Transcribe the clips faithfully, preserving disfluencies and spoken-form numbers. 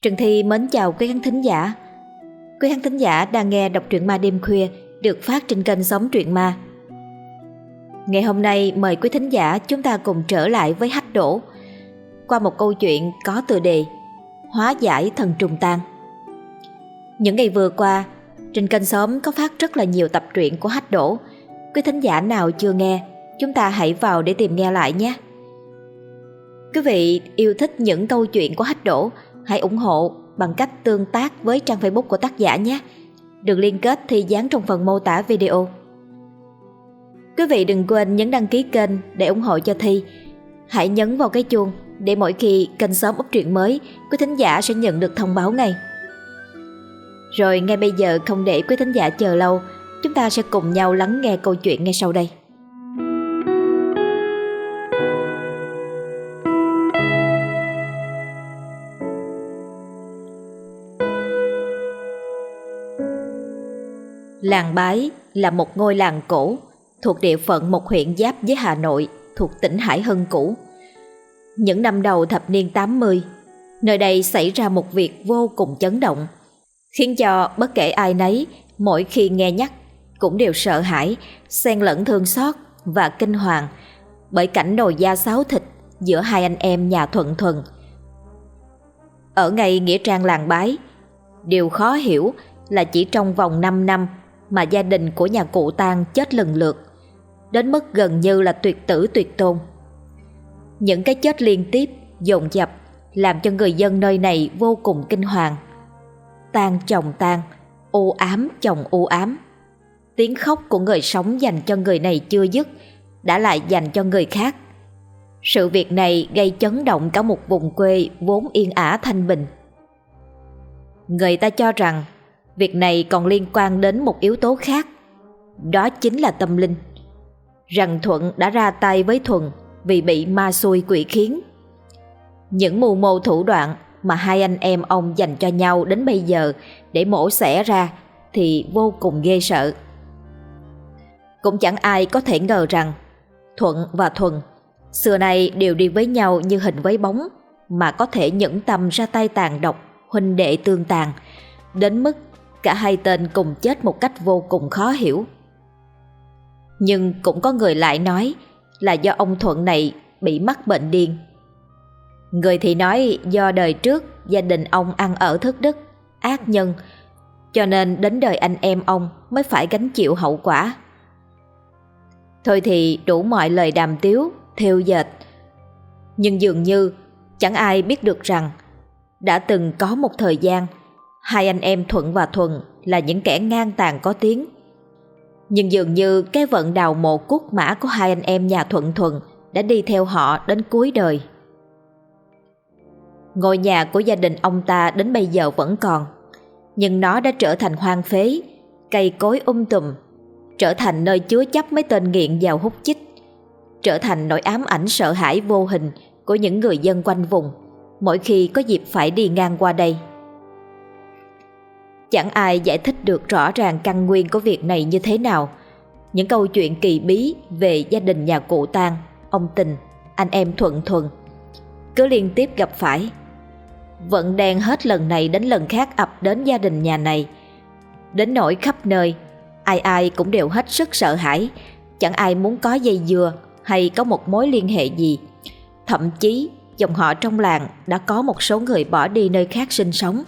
Trần Thi mến chào quý khán thính giả. Quý khán thính giả đang nghe đọc truyện ma đêm khuya được phát trên kênh Sống Truyện Ma. Ngày hôm nay mời quý thính giả chúng ta cùng trở lại với Hách Đỗ qua một câu chuyện có tựa đề Hóa giải thần trùng tang. Những ngày vừa qua, trên kênh Xóm có phát rất là nhiều tập truyện của Hách Đỗ. Quý thính giả nào chưa nghe, chúng ta hãy vào để tìm nghe lại nhé. Quý vị yêu thích những câu chuyện của Hách Đỗ, hãy ủng hộ bằng cách tương tác với trang Facebook của tác giả nhé. Đường liên kết thì dán trong phần mô tả video. Quý vị đừng quên nhấn đăng ký kênh để ủng hộ cho Thi. Hãy nhấn vào cái chuông để mỗi khi kênh Xóm up truyện mới, quý thính giả sẽ nhận được thông báo ngay. Rồi ngay bây giờ không để quý thính giả chờ lâu, chúng ta sẽ cùng nhau lắng nghe câu chuyện ngay sau đây. Làng Bái là một ngôi làng cổ thuộc địa phận một huyện giáp với Hà Nội, thuộc tỉnh Hải Hưng cũ. Những năm đầu thập niên tám mươi, nơi đây xảy ra một việc vô cùng chấn động, khiến cho bất kể ai nấy mỗi khi nghe nhắc cũng đều sợ hãi, xen lẫn thương xót và kinh hoàng bởi cảnh nồi da xáo thịt giữa hai anh em nhà Thuận Thuần. Ở ngay nghĩa trang làng Bái, điều khó hiểu là chỉ trong vòng năm năm mà gia đình của nhà cụ Tang chết lần lượt, đến mức gần như là tuyệt tử tuyệt tôn. Những cái chết liên tiếp dồn dập làm cho người dân nơi này vô cùng kinh hoàng. Tang chồng tang, u ám chồng u ám. Tiếng khóc của người sống dành cho người này chưa dứt, đã lại dành cho người khác. Sự việc này gây chấn động cả một vùng quê vốn yên ả thanh bình. Người ta cho rằng việc này còn liên quan đến một yếu tố khác, đó chính là tâm linh. Rằng Thuận đã ra tay với Thuần vì bị ma xui quỷ khiến. Những mưu mô thủ đoạn mà hai anh em ông dành cho nhau đến bây giờ để mổ xẻ ra thì vô cùng ghê sợ. Cũng chẳng ai có thể ngờ rằng Thuận và Thuần xưa nay đều đi với nhau như hình với bóng, mà có thể nhẫn tâm ra tay tàn độc, huynh đệ tương tàn, đến mức cả hai tên cùng chết một cách vô cùng khó hiểu. Nhưng cũng có người lại nói là do ông Thuận này bị mắc bệnh điên. Người thì nói do đời trước gia đình ông ăn ở thất đức, ác nhân, cho nên đến đời anh em ông mới phải gánh chịu hậu quả. Thôi thì đủ mọi lời đàm tiếu, thêu dệt. Nhưng dường như chẳng ai biết được rằng đã từng có một thời gian hai anh em Thuận và Thuần là những kẻ ngang tàn có tiếng. Nhưng dường như cái vận đào mộ cốt mã của hai anh em nhà Thuận Thuần đã đi theo họ đến cuối đời. Ngôi nhà của gia đình ông ta đến bây giờ vẫn còn, nhưng nó đã trở thành hoang phế, cây cối um tùm, trở thành nơi chứa chấp mấy tên nghiện vào hút chích, trở thành nỗi ám ảnh sợ hãi vô hình của những người dân quanh vùng mỗi khi có dịp phải đi ngang qua đây. Chẳng ai giải thích được rõ ràng căn nguyên của việc này như thế nào. Những câu chuyện kỳ bí về gia đình nhà cụ Tang, ông Tình, anh em Thuận Thuần cứ liên tiếp gặp phải. Vận đen hết lần này đến lần khác ập đến gia đình nhà này, đến nỗi khắp nơi ai ai cũng đều hết sức sợ hãi, chẳng ai muốn có dây dưa hay có một mối liên hệ gì. Thậm chí dòng họ trong làng đã có một số người bỏ đi nơi khác sinh sống.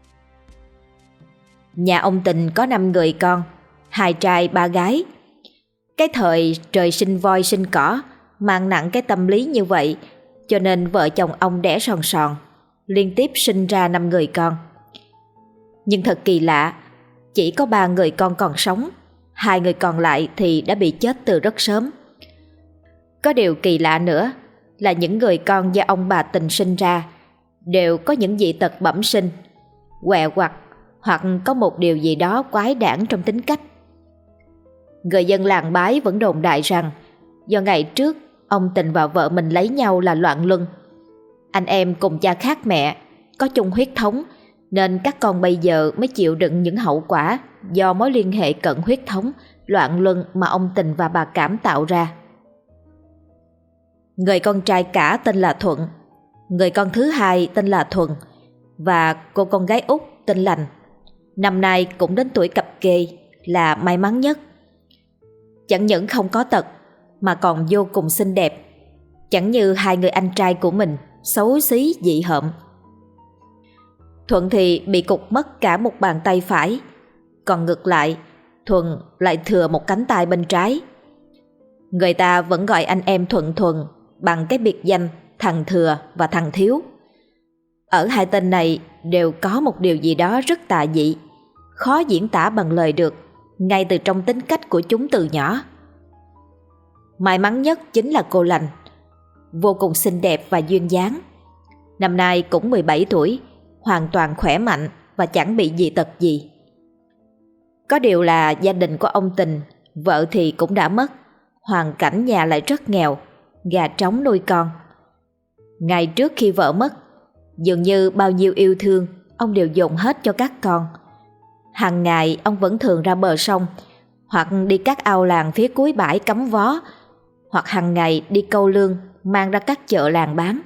Nhà ông Tình có năm người con, hai trai ba gái. Cái thời trời sinh voi sinh cỏ mang nặng cái tâm lý như vậy, cho nên vợ chồng ông đẻ sòn sòn, liên tiếp sinh ra năm người con. Nhưng thật kỳ lạ, chỉ có ba người con còn sống, hai người còn lại thì đã bị chết từ rất sớm. Có điều kỳ lạ nữa là những người con do ông bà Tình sinh ra đều có những dị tật bẩm sinh, què quặt hoặc có một điều gì đó quái đản trong tính cách. Người dân làng Bái vẫn đồn đại rằng do ngày trước ông Tình và vợ mình lấy nhau là loạn luân. Anh em cùng cha khác mẹ, có chung huyết thống, nên các con bây giờ mới chịu đựng những hậu quả do mối liên hệ cận huyết thống, loạn luân mà ông Tình và bà Cảm tạo ra. Người con trai cả tên là Thuận, người con thứ hai tên là Thuần, và cô con gái út tên Lành. Năm nay cũng đến tuổi cập kê, là may mắn nhất. Chẳng những không có tật mà còn vô cùng xinh đẹp, chẳng như hai người anh trai của mình xấu xí dị hợm. Thuận thì bị cụt mất cả một bàn tay phải, còn ngược lại Thuần lại thừa một cánh tay bên trái. Người ta vẫn gọi anh em Thuận Thuần bằng cái biệt danh thằng Thừa và thằng Thiếu. Ở hai tên này đều có một điều gì đó rất tà dị, khó diễn tả bằng lời được, ngay từ trong tính cách của chúng từ nhỏ. May mắn nhất chính là cô Lành, vô cùng xinh đẹp và duyên dáng. Năm nay cũng mười bảy tuổi, hoàn toàn khỏe mạnh và chẳng bị dị tật gì. Có điều là gia đình của ông Tình, vợ thì cũng đã mất, hoàn cảnh nhà lại rất nghèo, gà trống nuôi con. Ngày trước khi vợ mất, dường như bao nhiêu yêu thương ông đều dồn hết cho các con. Hàng ngày ông vẫn thường ra bờ sông, hoặc đi các ao làng phía cuối bãi cắm vó, hoặc hàng ngày đi câu lương mang ra các chợ làng bán.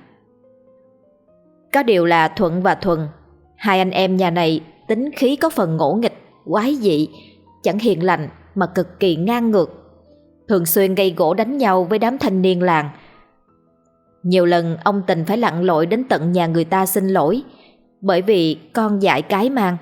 Có điều là Thuận và Thuần, hai anh em nhà này tính khí có phần ngỗ nghịch, quái dị, chẳng hiền lành mà cực kỳ ngang ngược, thường xuyên gây gổ đánh nhau với đám thanh niên làng. Nhiều lần ông Tình phải lặn lội đến tận nhà người ta xin lỗi, bởi vì con dại cái mang.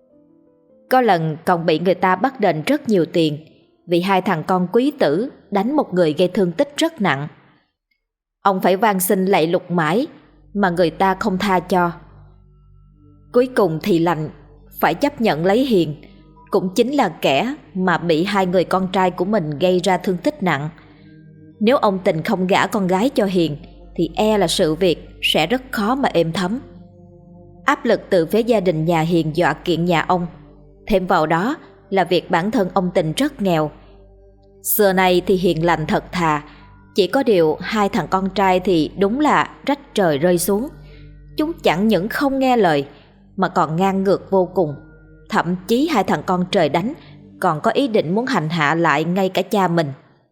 Có lần còn bị người ta bắt đền rất nhiều tiền, vì hai thằng con quý tử đánh một người gây thương tích rất nặng. Ông phải van xin lạy lục mãi mà người ta không tha cho. Cuối cùng thì Lành phải chấp nhận lấy Hiền, cũng chính là kẻ mà bị hai người con trai của mình gây ra thương tích nặng. Nếu ông Tình không gả con gái cho Hiền thì e là sự việc sẽ rất khó mà êm thấm. Áp lực từ phía gia đình nhà Hiền dọa kiện nhà ông, thêm vào đó là việc bản thân ông Tình rất nghèo. Xưa nay thì hiền lành thật thà, chỉ có điều hai thằng con trai thì đúng là rách trời rơi xuống. Chúng chẳng những không nghe lời mà còn ngang ngược vô cùng. Thậm chí hai thằng con trời đánh còn có ý định muốn hành hạ lại ngay cả cha mình.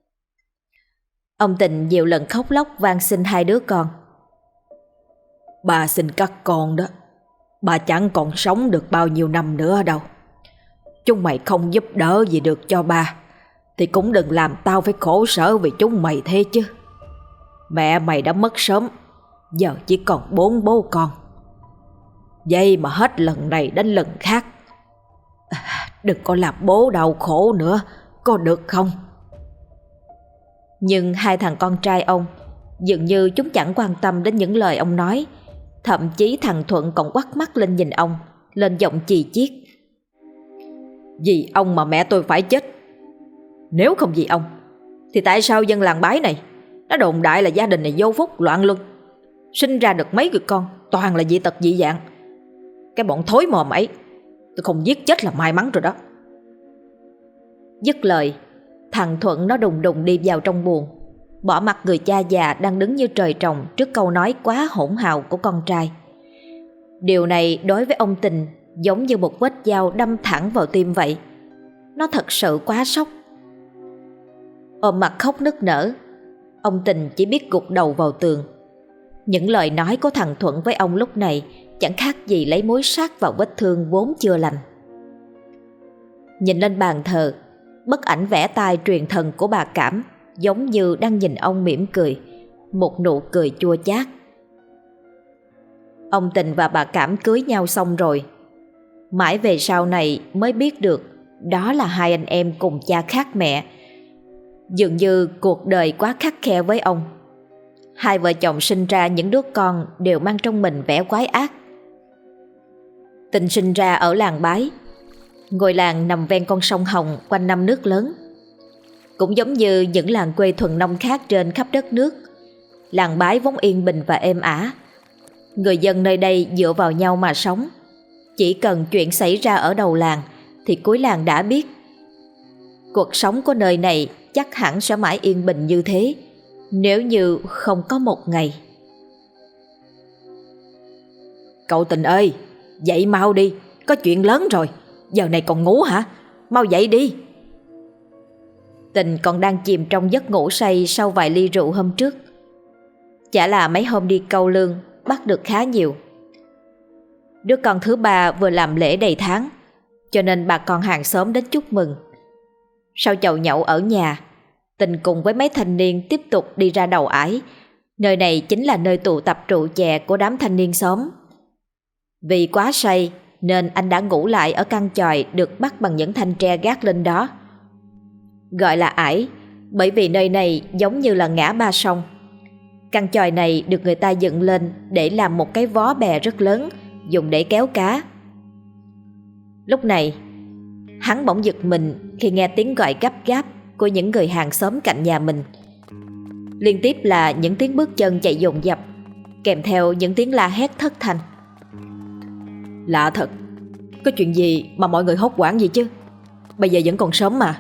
Ông Tình nhiều lần khóc lóc van xin hai đứa con. Bà xin các con đó, bà chẳng còn sống được bao nhiêu năm nữa đâu. Chúng mày không giúp đỡ gì được cho ba thì cũng đừng làm tao phải khổ sở vì chúng mày thế chứ. Mẹ mày đã mất sớm, giờ chỉ còn bốn bố con. Vậy mà hết lần này đến lần khác. À, đừng có làm bố đau khổ nữa, có được không? Nhưng hai thằng con trai ông dường như chúng chẳng quan tâm đến những lời ông nói. Thậm chí thằng Thuận còn quắt mắt lên nhìn ông, lên giọng chì chiết. Vì ông mà mẹ tôi phải chết. Nếu không vì ông thì tại sao dân làng Bái này nó đồn đại là gia đình này vô phúc loạn luân, sinh ra được mấy người con toàn là dị tật dị dạng. Cái bọn thối mồm ấy, tôi không giết chết là may mắn rồi đó. Dứt lời, thằng Thuận nó đùng đùng đi vào trong buồng, bỏ mặc người cha già đang đứng như trời trồng trước câu nói quá hỗn hào của con trai. Điều này đối với ông Tình giống như một vết dao đâm thẳng vào tim vậy. Nó thật sự quá sốc. Ôm mặt khóc nức nở, ông Tình chỉ biết gục đầu vào tường. Những lời nói của thằng Thuận với ông lúc này chẳng khác gì lấy muối sát vào vết thương vốn chưa lành. Nhìn lên bàn thờ, bức ảnh vẽ tay truyền thần của bà Cảm giống như đang nhìn ông mỉm cười, một nụ cười chua chát. Ông Tình và bà Cảm cưới nhau xong rồi. Mãi về sau này mới biết được đó là hai anh em cùng cha khác mẹ. Dường như cuộc đời quá khắt khe với ông. Hai vợ chồng sinh ra những đứa con đều mang trong mình vẻ quái ác. Tình sinh ra ở làng Bái, ngôi làng nằm ven con sông Hồng quanh năm nước lớn. Cũng giống như những làng quê thuần nông khác trên khắp đất nước, làng Bái vốn yên bình và êm ả. Người dân nơi đây dựa vào nhau mà sống. Chỉ cần chuyện xảy ra ở đầu làng thì cuối làng đã biết. Cuộc sống của nơi này chắc hẳn sẽ mãi yên bình như thế, nếu như không có một ngày. Cậu Tình ơi, dậy mau đi, có chuyện lớn rồi. Giờ này còn ngủ hả? Mau dậy đi. Tình còn đang chìm trong giấc ngủ say sau vài ly rượu hôm trước. Chả là mấy hôm đi câu lương bắt được khá nhiều. Đứa con thứ ba vừa làm lễ đầy tháng, cho nên bà con hàng xóm đến chúc mừng. Sau chầu nhậu ở nhà, Tình cùng với mấy thanh niên tiếp tục đi ra đầu ải. Nơi này chính là nơi tụ tập rượu chè của đám thanh niên xóm. Vì quá say nên anh đã ngủ lại ở căn chòi được bắt bằng những thanh tre gác lên đó. Gọi là ải bởi vì nơi này giống như là ngã ba sông. Căn chòi này được người ta dựng lên để làm một cái vó bè rất lớn, dùng để kéo cá. Lúc này, hắn bỗng giật mình khi nghe tiếng gọi gấp gáp của những người hàng xóm cạnh nhà mình. Liên tiếp là những tiếng bước chân chạy dồn dập, kèm theo những tiếng la hét thất thanh. Lạ thật, có chuyện gì mà mọi người hốt hoảng gì chứ? Bây giờ vẫn còn sớm mà.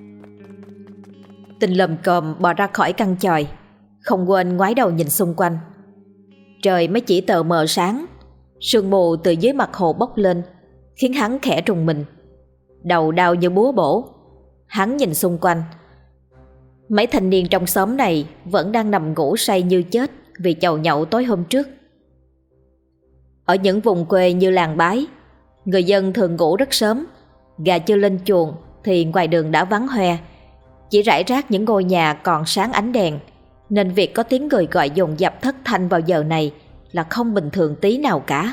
Tình lầm cồm bò ra khỏi căn chòi, không quên ngoái đầu nhìn xung quanh. Trời mới chỉ tờ mờ sáng, sương mù từ dưới mặt hồ bốc lên, khiến hắn khẽ rùng mình. Đầu đau như búa bổ. Hắn nhìn xung quanh. Mấy thanh niên trong xóm này vẫn đang nằm ngủ say như chết vì chầu nhậu tối hôm trước. Ở những vùng quê như làng Bái, người dân thường ngủ rất sớm. Gà chưa lên chuồng thì ngoài đường đã vắng hoe, chỉ rải rác những ngôi nhà còn sáng ánh đèn, nên việc có tiếng người gọi dồn dập thất thanh vào giờ này là không bình thường tí nào cả.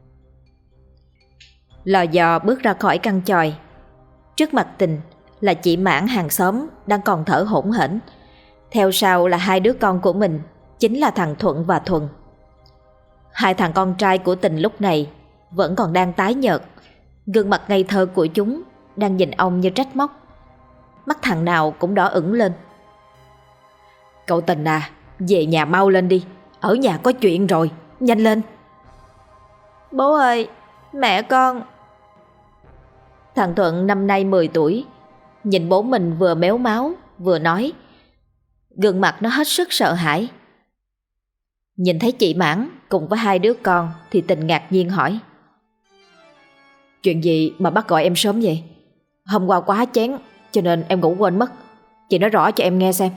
Lò dò bước ra khỏi căn chòi. Trước mặt Tình là chị Mãn hàng xóm đang còn thở hổn hển. Theo sau là hai đứa con của mình, chính là thằng Thuận và Thuần. Hai thằng con trai của Tình lúc này vẫn còn đang tái nhợt, gương mặt ngây thơ của chúng đang nhìn ông như trách móc. Mắt thằng nào cũng đỏ ửng lên. Cậu Tình à, về nhà mau lên đi, ở nhà có chuyện rồi, nhanh lên. Bố ơi, mẹ con. Thằng Thuận năm nay mười tuổi, nhìn bố mình vừa méo máu vừa nói. Gương mặt nó hết sức sợ hãi. Nhìn thấy chị Mãn cùng với hai đứa con thì Tình ngạc nhiên hỏi: Chuyện gì mà bác gọi em sớm vậy? Hôm qua quá chén cho nên em ngủ quên mất. Chị nói rõ cho em nghe xem.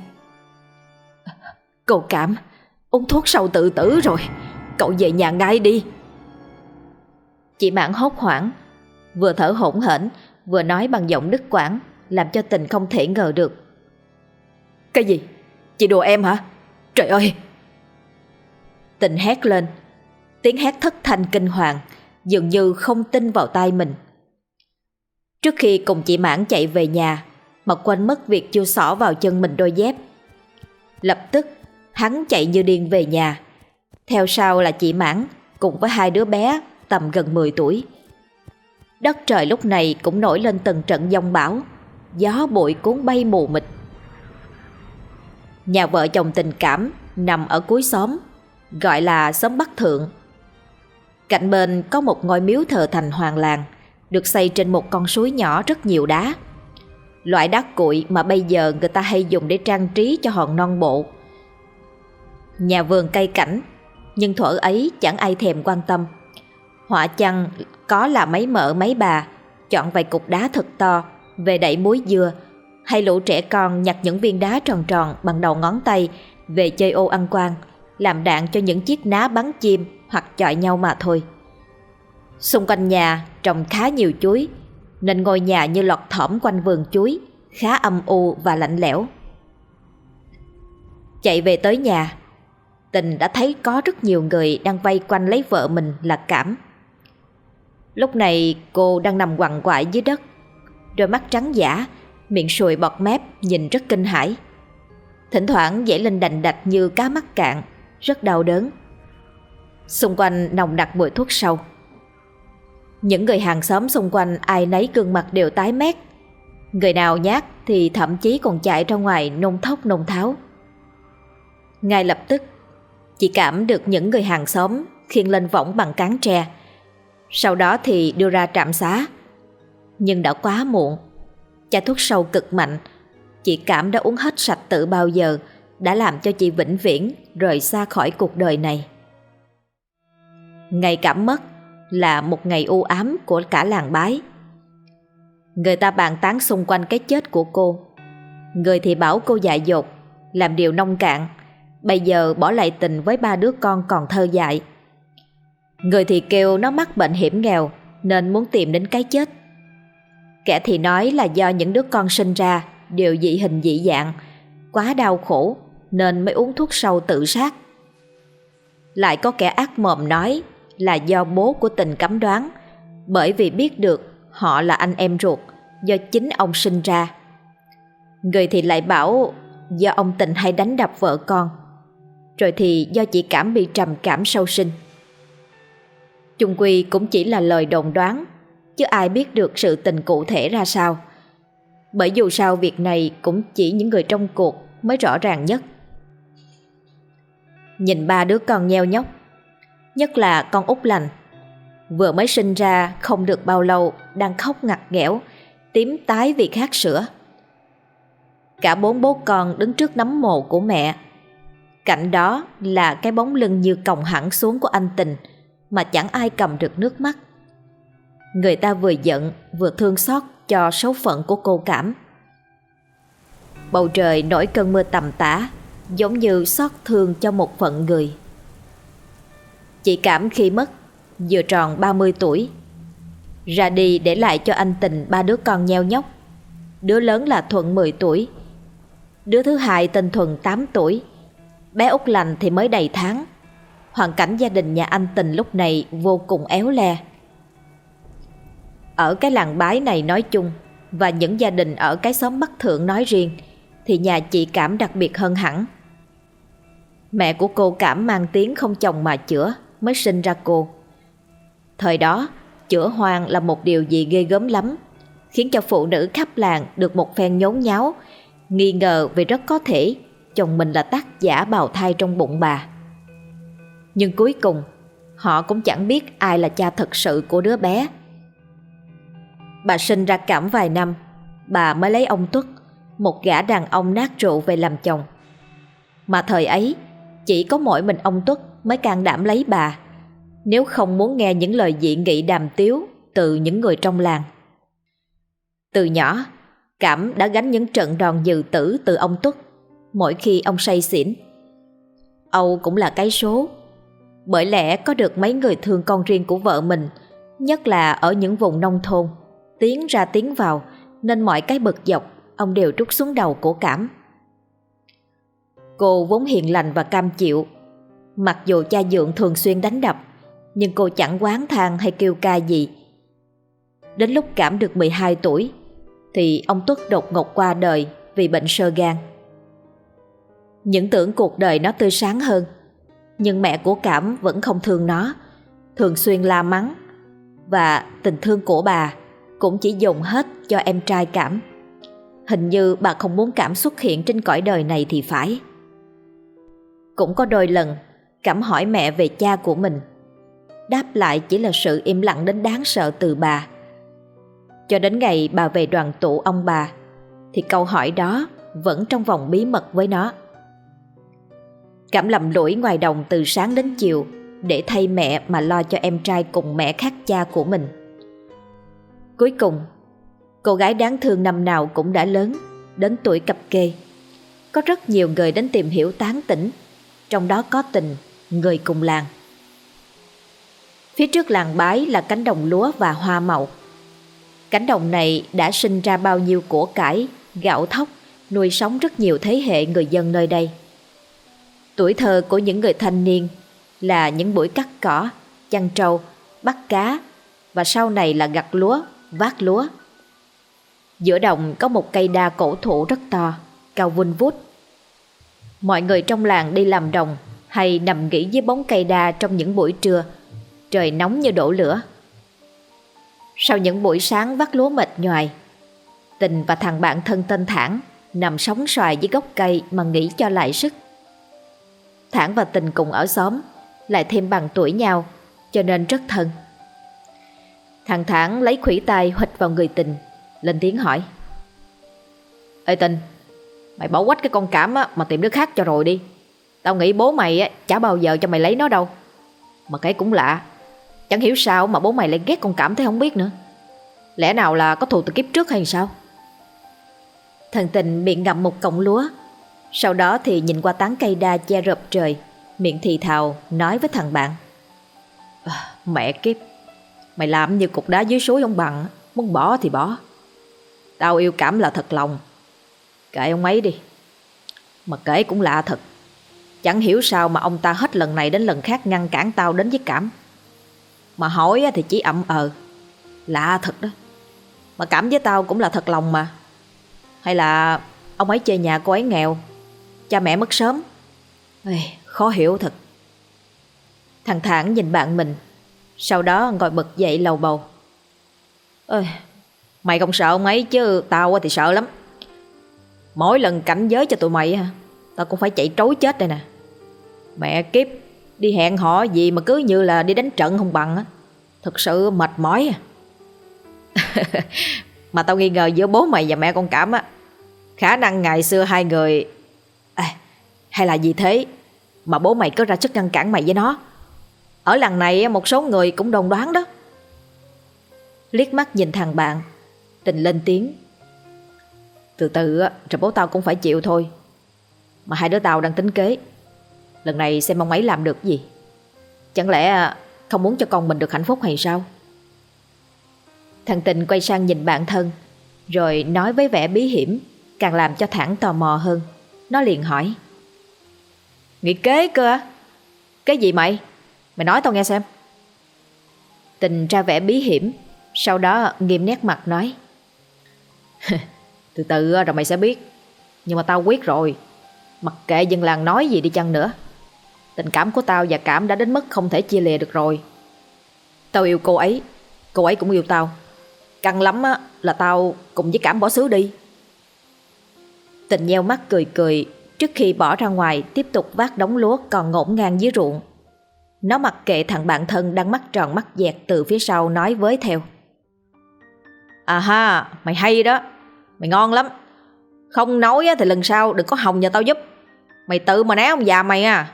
Cô Cảm uống thuốc sâu tự tử rồi, cậu về nhà ngay đi. Chị Mãn hốt hoảng, vừa thở hổn hển vừa nói bằng giọng đứt quãng, làm cho Tình không thể ngờ được. Cái gì? Chị đùa em hả? Trời ơi! Tình hét lên, tiếng hét thất thanh kinh hoàng, dường như không tin vào tai mình. Trước khi cùng chị Mãn chạy về nhà mà quên mất việc chưa xỏ vào chân mình đôi dép. Lập tức hắn chạy như điên về nhà. Theo sau là chị Mãn cùng với hai đứa bé tầm gần mười tuổi. Đất trời lúc này cũng nổi lên từng trận giông bão, gió bụi cuốn bay mù mịt. Nhà vợ chồng Tình Cảm nằm ở cuối xóm, gọi là xóm Bắc Thượng. Cạnh bên có một ngôi miếu thờ thành hoàng làng, được xây trên một con suối nhỏ rất nhiều đá. Loại đá cuội mà bây giờ người ta hay dùng để trang trí cho hòn non bộ. Nhà vườn cây cảnh, nhưng thuở ấy chẳng ai thèm quan tâm. Họa chăng có là mấy mợ mấy bà chọn vài cục đá thật to về đậy muối dưa, hay lũ trẻ con nhặt những viên đá tròn tròn bằng đầu ngón tay về chơi ô ăn quan, làm đạn cho những chiếc ná bắn chim hoặc chọi nhau mà thôi. Xung quanh nhà trồng khá nhiều chuối, nên ngôi nhà như lọt thỏm quanh vườn chuối, khá âm u và lạnh lẽo. Chạy về tới nhà, Tình đã thấy có rất nhiều người đang vây quanh lấy vợ mình là Cảm. Lúc này cô đang nằm quằn quại dưới đất, đôi mắt trắng dã, miệng sùi bọt mép, nhìn rất kinh hãi. Thỉnh thoảng dãy lên đành đạch như cá mắc cạn, rất đau đớn. Xung quanh nồng nặc mùi thuốc sâu. Những người hàng xóm xung quanh ai nấy gương mặt đều tái mét. Người nào nhát thì thậm chí còn chạy ra ngoài nôn thốc nôn tháo. Ngay lập tức, chị Cảm được những người hàng xóm khiêng lên võng bằng cán tre, sau đó thì đưa ra trạm xá. Nhưng đã quá muộn. Chai thuốc sâu cực mạnh, chị Cảm đã uống hết sạch từ bao giờ, đã làm cho chị vĩnh viễn rời xa khỏi cuộc đời này. Ngày Cảm mất là một ngày u ám của cả làng Bái. Người ta bàn tán xung quanh cái chết của cô. Người thì bảo cô dại dột, làm điều nông cạn, bây giờ bỏ lại Tình với ba đứa con còn thơ dại. Người thì kêu nó mắc bệnh hiểm nghèo nên muốn tìm đến cái chết. Kẻ thì nói là do những đứa con sinh ra đều dị hình dị dạng, quá đau khổ nên mới uống thuốc sâu tự sát. Lại có kẻ ác mồm nói là do bố của Tình cấm đoán, bởi vì biết được họ là anh em ruột do chính ông sinh ra. Người thì lại bảo do ông Tình hay đánh đập vợ con, rồi thì do chị Cảm bị trầm cảm sau sinh. Chung quy cũng chỉ là lời đồn đoán, chứ ai biết được sự tình cụ thể ra sao. Bởi dù sao việc này cũng chỉ những người trong cuộc mới rõ ràng nhất. Nhìn ba đứa con nheo nhóc, nhất là con út Lành, vừa mới sinh ra không được bao lâu đang khóc ngặt nghẽo, tím tái vì khát sữa. Cả bốn bố con đứng trước nấm mồ của mẹ. Cạnh đó là cái bóng lưng như còng hẳn xuống của anh Tình, mà chẳng ai cầm được nước mắt. Người ta vừa giận vừa thương xót cho số phận của cô Cảm. Bầu trời nổi cơn mưa tầm tã, giống như xót thương cho một phận người. Chị Cảm khi mất vừa tròn ba mươi tuổi, ra đi để lại cho anh Tình ba đứa con nheo nhóc. Đứa lớn là Thuận mười tuổi, đứa thứ hai tên Thuần tám tuổi, bé út Lành thì mới đầy tháng. Hoàn cảnh gia đình nhà anh Tình lúc này vô cùng éo le. Ở cái làng Bái này nói chung, và những gia đình ở cái xóm Bắc Thượng nói riêng, thì nhà chị Cảm đặc biệt hơn hẳn. Mẹ của cô Cảm mang tiếng không chồng mà chữa mới sinh ra cô. Thời đó, chữa hoang là một điều gì ghê gớm lắm, khiến cho phụ nữ khắp làng được một phen nhốn nháo, nghi ngờ vì rất có thể chồng mình là tác giả bào thai trong bụng bà. Nhưng cuối cùng, họ cũng chẳng biết ai là cha thật sự của đứa bé. Bà sinh ra Cảm vài năm, bà mới lấy ông Tuất, một gã đàn ông nát rượu về làm chồng. Mà thời ấy, chỉ có mỗi mình ông Tuất mới can đảm lấy bà, nếu không muốn nghe những lời dị nghị đàm tiếu từ những người trong làng. Từ nhỏ, Cảm đã gánh những trận đòn dừ tử từ ông Tuất mỗi khi ông say xỉn. Âu cũng là cái số, bởi lẽ có được mấy người thương con riêng của vợ mình, nhất là ở những vùng nông thôn, tiếng ra tiếng vào, nên mọi cái bực dọc ông đều trút xuống đầu của Cảm. Cô vốn hiền lành và cam chịu. Mặc dù cha dượng thường xuyên đánh đập, nhưng cô chẳng oán than hay kêu ca gì. Đến lúc Cảm được mười hai tuổi thì ông Tuất đột ngột qua đời vì bệnh xơ gan. Những tưởng cuộc đời nó tươi sáng hơn, nhưng mẹ của Cảm vẫn không thương nó, thường xuyên la mắng, và tình thương của bà cũng chỉ dùng hết cho em trai Cảm. Hình như bà không muốn Cảm xuất hiện trên cõi đời này thì phải. Cũng có đôi lần Cảm hỏi mẹ về cha của mình, đáp lại chỉ là sự im lặng đến đáng sợ từ bà. Cho đến ngày bà về đoàn tụ ông bà, thì câu hỏi đó vẫn trong vòng bí mật với nó. Cảm lầm lũi ngoài đồng từ sáng đến chiều để thay mẹ mà lo cho em trai cùng mẹ khác cha của mình. Cuối cùng, cô gái đáng thương năm nào cũng đã lớn, đến tuổi cập kê. Có rất nhiều người đến tìm hiểu tán tỉnh, trong đó có Tình, người cùng làng. Phía trước làng Bái là cánh đồng lúa và hoa màu. Cánh đồng này đã sinh ra bao nhiêu của cải, gạo thóc, nuôi sống rất nhiều thế hệ người dân nơi đây. Tuổi thơ của những người thanh niên là những buổi cắt cỏ, chăn trâu, bắt cá, và sau này là gặt lúa, vác lúa. Giữa đồng có một cây đa cổ thụ rất to, cao vun vút. Mọi người trong làng đi làm đồng hay nằm nghỉ dưới bóng cây đa trong những buổi trưa, trời nóng như đổ lửa. Sau những buổi sáng vác lúa mệt nhoài, Tình và thằng bạn thân tên Thản nằm sóng xoài dưới gốc cây mà nghỉ cho lại sức. Thản và Tình cùng ở xóm, lại thêm bằng tuổi nhau, cho nên rất thân. Thằng Thản lấy khuỷu tay huỵch vào người Tình, lên tiếng hỏi: "Ê Tình, mày bỏ quách cái con Cảm á, mà tìm đứa khác cho rồi đi. Tao nghĩ bố mày á, chả bao giờ cho mày lấy nó đâu. Mà cái cũng lạ, chẳng hiểu sao mà bố mày lại ghét con Cảm thế không biết nữa. Lẽ nào là có thù từ kiếp trước hay sao?" Thằng Tình miệng ngậm một cọng lúa, sau đó thì nhìn qua tán cây đa che rợp trời, miệng thì thào nói với thằng bạn: Mẹ kiếp, mày làm như cục đá dưới suối không bằng, muốn bỏ thì bỏ. Tao yêu Cảm là thật lòng, kệ ông ấy đi. Mà kể cũng lạ thật, chẳng hiểu sao mà ông ta hết lần này đến lần khác ngăn cản tao đến với Cảm. Mà hỏi thì chỉ ậm ờ. Lạ thật đó. Mà Cảm với tao cũng là thật lòng mà. Hay là ông ấy chê nhà cô ấy nghèo, cha mẹ mất sớm. Ê, khó hiểu thật. Thằng Thản nhìn bạn mình, sau đó ngồi bật dậy lầu bầu. Ê, mày không sợ ông ấy chứ tao thì sợ lắm. Mỗi lần cảnh giới cho tụi mày tao cũng phải chạy trối chết đây nè. Mẹ kiếp, đi hẹn hò gì mà cứ như là đi đánh trận không bằng á. Thật sự mệt mỏi. Mà tao nghi ngờ giữa bố mày và mẹ con Cảm á, khả năng ngày xưa hai người à, hay là gì thế mà bố mày cứ ra sức ngăn cản mày với nó. Ở làng này một số người cũng đồn đoán đó. Liếc mắt nhìn thằng bạn, Tình lên tiếng. Từ từ rồi bố tao cũng phải chịu thôi. Mà hai đứa tao đang tính kế, lần này xem ông ấy làm được gì. Chẳng lẽ không muốn cho con mình được hạnh phúc hay sao? Thằng Tình quay sang nhìn bạn thân, rồi nói với vẻ bí hiểm, càng làm cho Thản tò mò hơn. Nó liền hỏi. Nghĩ kế cơ á? Cái gì mày? Mày nói tao nghe xem. Tình ra vẻ bí hiểm, sau đó nghiêm nét mặt nói. Từ từ rồi mày sẽ biết. Nhưng mà tao quyết rồi, mặc kệ dân làng nói gì đi chăng nữa, tình cảm của tao và Cảm đã đến mức không thể chia lìa được rồi. Tao yêu cô ấy, cô ấy cũng yêu tao. Căng lắm á là tao cùng với Cảm bỏ xứ đi. Tình nheo mắt cười cười trước khi bỏ ra ngoài tiếp tục vác đống lúa còn ngổn ngang dưới ruộng. Nó mặc kệ thằng bạn thân đang mắt tròn mắt dẹt từ phía sau nói với theo. À ha, mày hay đó, mày ngon lắm. Không nói thì lần sau đừng có hòng nhờ tao giúp. Mày tự mà né ông già mày à.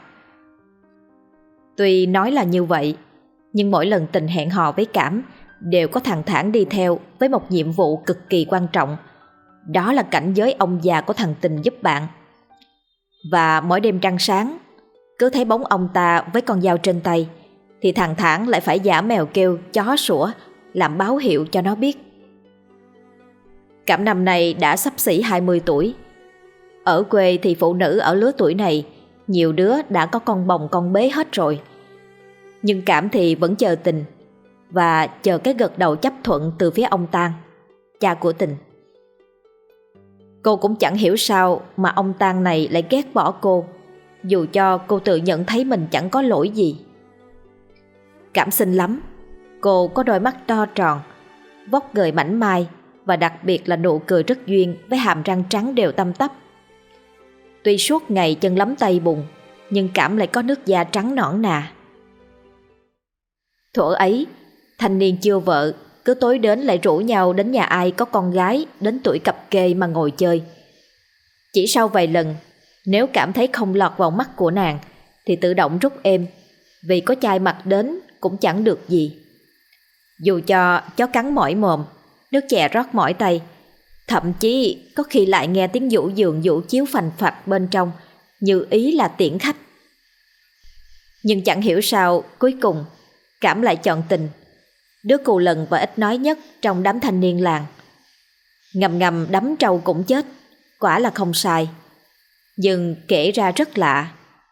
Tuy nói là như vậy, nhưng mỗi lần Tình hẹn hò với Cảm đều có thằng Thản đi theo với một nhiệm vụ cực kỳ quan trọng. Đó là cảnh giới ông già của thằng Tình giúp bạn. Và mỗi đêm trăng sáng, cứ thấy bóng ông ta với con dao trên tay, thì thằng Thản lại phải giả mèo kêu chó sủa làm báo hiệu cho nó biết. Cảm năm nay đã xấp xỉ hai mươi tuổi. Ở quê thì phụ nữ ở lứa tuổi này, nhiều đứa đã có con bồng con bế hết rồi. Nhưng Cảm thì vẫn chờ Tình, và chờ cái gật đầu chấp thuận từ phía ông Tang, cha của Tình. Cô cũng chẳng hiểu sao mà ông Tang này lại ghét bỏ cô, dù cho cô tự nhận thấy mình chẳng có lỗi gì. Cảm xinh lắm. Cô có đôi mắt to tròn, vóc người mảnh mai, và đặc biệt là nụ cười rất duyên với hàm răng trắng đều tăm tắp. Tuy suốt ngày chân lấm tay bùn, nhưng Cảm lại có nước da trắng nõn nà. Thuở ấy, thanh niên chưa vợ cứ tối đến lại rủ nhau đến nhà ai có con gái đến tuổi cập kê mà ngồi chơi. Chỉ sau vài lần, nếu cảm thấy không lọt vào mắt của nàng thì tự động rút êm, vì có chai mặt đến cũng chẳng được gì. Dù cho chó cắn mỏi mồm, nước chè rót mỏi tay, thậm chí có khi lại nghe tiếng vũ giường vũ chiếu phành phạch bên trong, như ý là tiễn khách. Nhưng chẳng hiểu sao cuối cùng Cảm lại chọn Tình, đứa cù lần và ít nói nhất trong đám thanh niên làng. Ngầm ngầm đấm trâu cũng chết, quả là không sai. Nhưng kể ra rất lạ.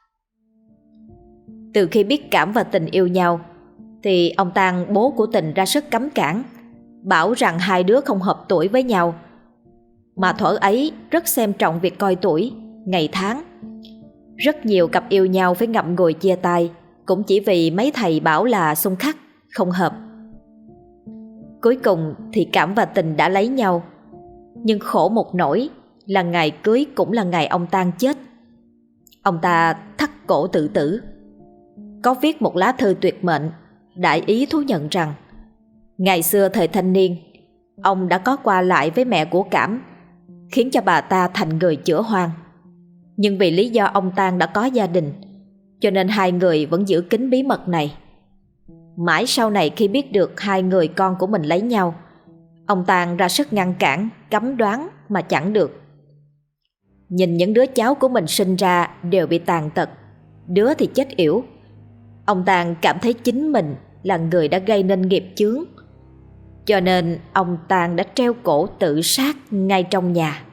Từ khi biết Cảm và Tình yêu nhau, thì ông Tang, bố của Tình, ra sức cấm cản, bảo rằng hai đứa không hợp tuổi với nhau. Mà thuở ấy rất xem trọng việc coi tuổi, ngày tháng. Rất nhiều cặp yêu nhau phải ngậm ngùi chia tay, cũng chỉ vì mấy thầy bảo là xung khắc, không hợp. Cuối cùng thì Cảm và Tình đã lấy nhau. Nhưng khổ một nỗi là ngày cưới cũng là ngày ông Tang chết. Ông ta thắt cổ tự tử. Có viết một lá thư tuyệt mệnh, đại ý thú nhận rằng ngày xưa thời thanh niên, ông đã có qua lại với mẹ của Cảm, khiến cho bà ta thành người chữa hoang. Nhưng vì lý do ông Tang đã có gia đình, cho nên hai người vẫn giữ kín bí mật này. Mãi sau này khi biết được hai người con của mình lấy nhau, ông Tang ra sức ngăn cản, cấm đoán mà chẳng được. Nhìn những đứa cháu của mình sinh ra đều bị tàn tật, đứa thì chết yểu, ông Tang cảm thấy chính mình là người đã gây nên nghiệp chướng, cho nên ông Tang đã treo cổ tự sát ngay trong nhà.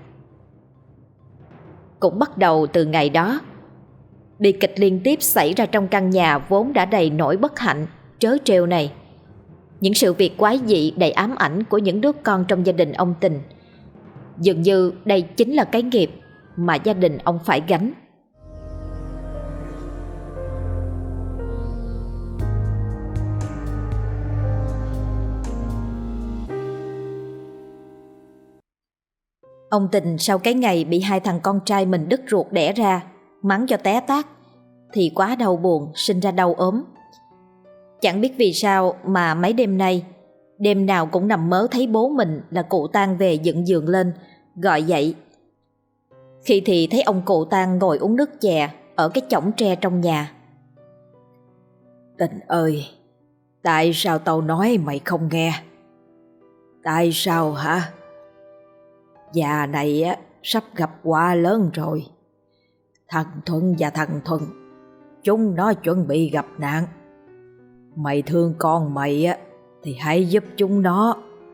Cũng bắt đầu từ ngày đó, bi kịch liên tiếp xảy ra trong căn nhà vốn đã đầy nỗi bất hạnh, trớ trêu này. Những sự việc quái dị đầy ám ảnh của những đứa con trong gia đình ông Tình. Dường như đây chính là cái nghiệp mà gia đình ông phải gánh. Ông Tình sau cái ngày bị hai thằng con trai mình đứt ruột đẻ ra, mắng cho té tát, thì quá đau buồn, sinh ra đau ốm. Chẳng biết vì sao mà mấy đêm nay, đêm nào cũng nằm mơ thấy bố mình là cụ Tang về dựng giường lên, gọi dậy. Khi thì thấy ông cụ Tang ngồi uống nước chè ở cái chõng tre trong nhà. Tình ơi, tại sao tao nói mày không nghe? Tại sao hả? Già này á, sắp gặp quả lớn rồi. Thằng Thuận và thằng Thuận, chúng nó chuẩn bị gặp nạn. Mày thương con mày á, thì hãy giúp chúng nó.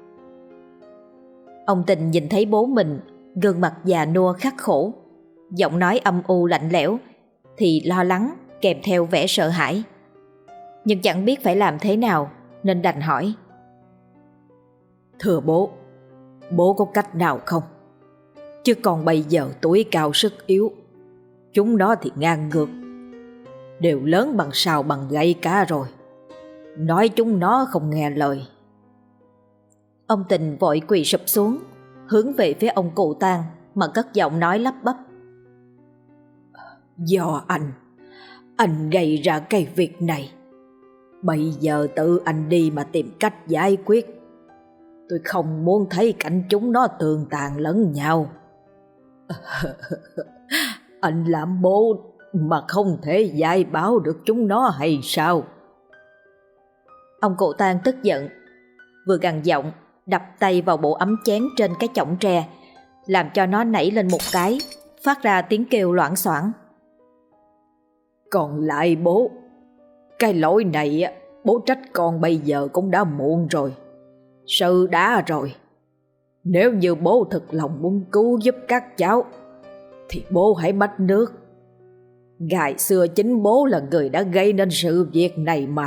Ông Tình nhìn thấy bố mình, gương mặt già nua khắc khổ, giọng nói âm u lạnh lẽo, thì lo lắng kèm theo vẻ sợ hãi. Nhưng chẳng biết phải làm thế nào nên đành hỏi: Thưa bố, bố có cách nào không? Chứ còn bây giờ tuổi cao sức yếu, chúng nó thì ngang ngược, đều lớn bằng sào bằng gậy cả rồi. Nói chúng nó không nghe lời. Ông Tình vội quỳ sụp xuống, hướng về phía ông cụ Tang mà cất giọng nói lắp bắp: Do anh, anh gây ra cái việc này. Bây giờ tự anh đi mà tìm cách giải quyết. Tôi không muốn thấy cảnh chúng nó tường tàn lẫn nhau. Anh làm bố mà không thể dạy bảo được chúng nó hay sao? Ông cụ Tang tức giận, vừa gằn giọng đập tay vào bộ ấm chén trên cái chõng tre, làm cho nó nảy lên một cái, phát ra tiếng kêu loảng xoảng. Còn lại bố, cái lỗi này bố trách con bây giờ cũng đã muộn rồi. Sự đã rồi. Nếu như bố thực lòng muốn cứu giúp các cháu, thì bố hãy mách nước. Ngày xưa chính bố là người đã gây nên sự việc này mà.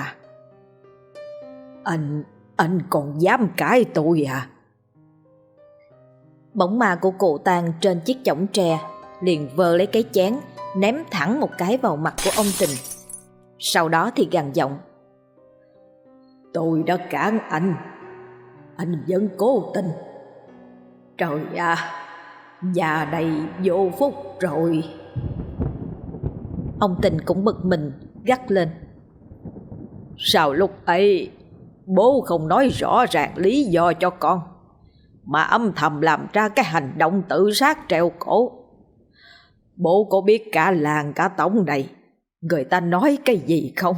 Anh, anh còn dám cãi tôi à? Bóng ma của cụ Tang trên chiếc chõng tre liền vơ lấy cái chén, ném thẳng một cái vào mặt của ông Tình. Sau đó thì gằn giọng: Tôi đã cản anh, anh vẫn cố tình. Trời à, nhà này vô phúc rồi. Ông Tình cũng bực mình, gắt lên: Sao lúc ấy bố không nói rõ ràng lý do cho con, mà âm thầm làm ra cái hành động tự sát treo cổ? Bố có biết cả làng cả tổng này người ta nói cái gì không?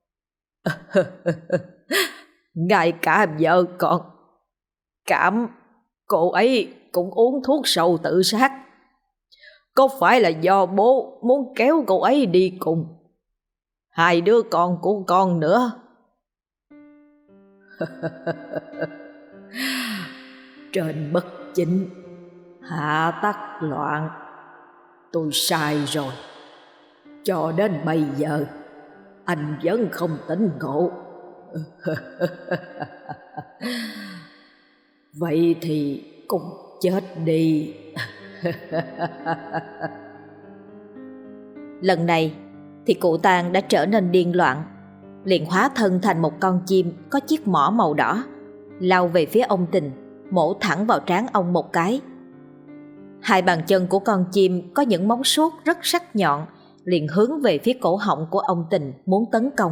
Ngay cả vợ con Cảm, cô ấy cũng uống thuốc sâu tự sát. Có phải là do bố muốn kéo cô ấy đi cùng hai đứa con của con nữa? Trên bất chính, hạ tắc loạn. Tôi sai rồi. Cho đến bây giờ anh vẫn không tỉnh ngộ. Vậy thì cũng chết đi. Lần này thì cụ Tang đã trở nên điên loạn, liền hóa thân thành một con chim có chiếc mỏ màu đỏ, lao về phía ông Tình, mổ thẳng vào trán ông một cái. Hai bàn chân của con chim có những móng suốt rất sắc nhọn, liền hướng về phía cổ họng của ông Tình muốn tấn công.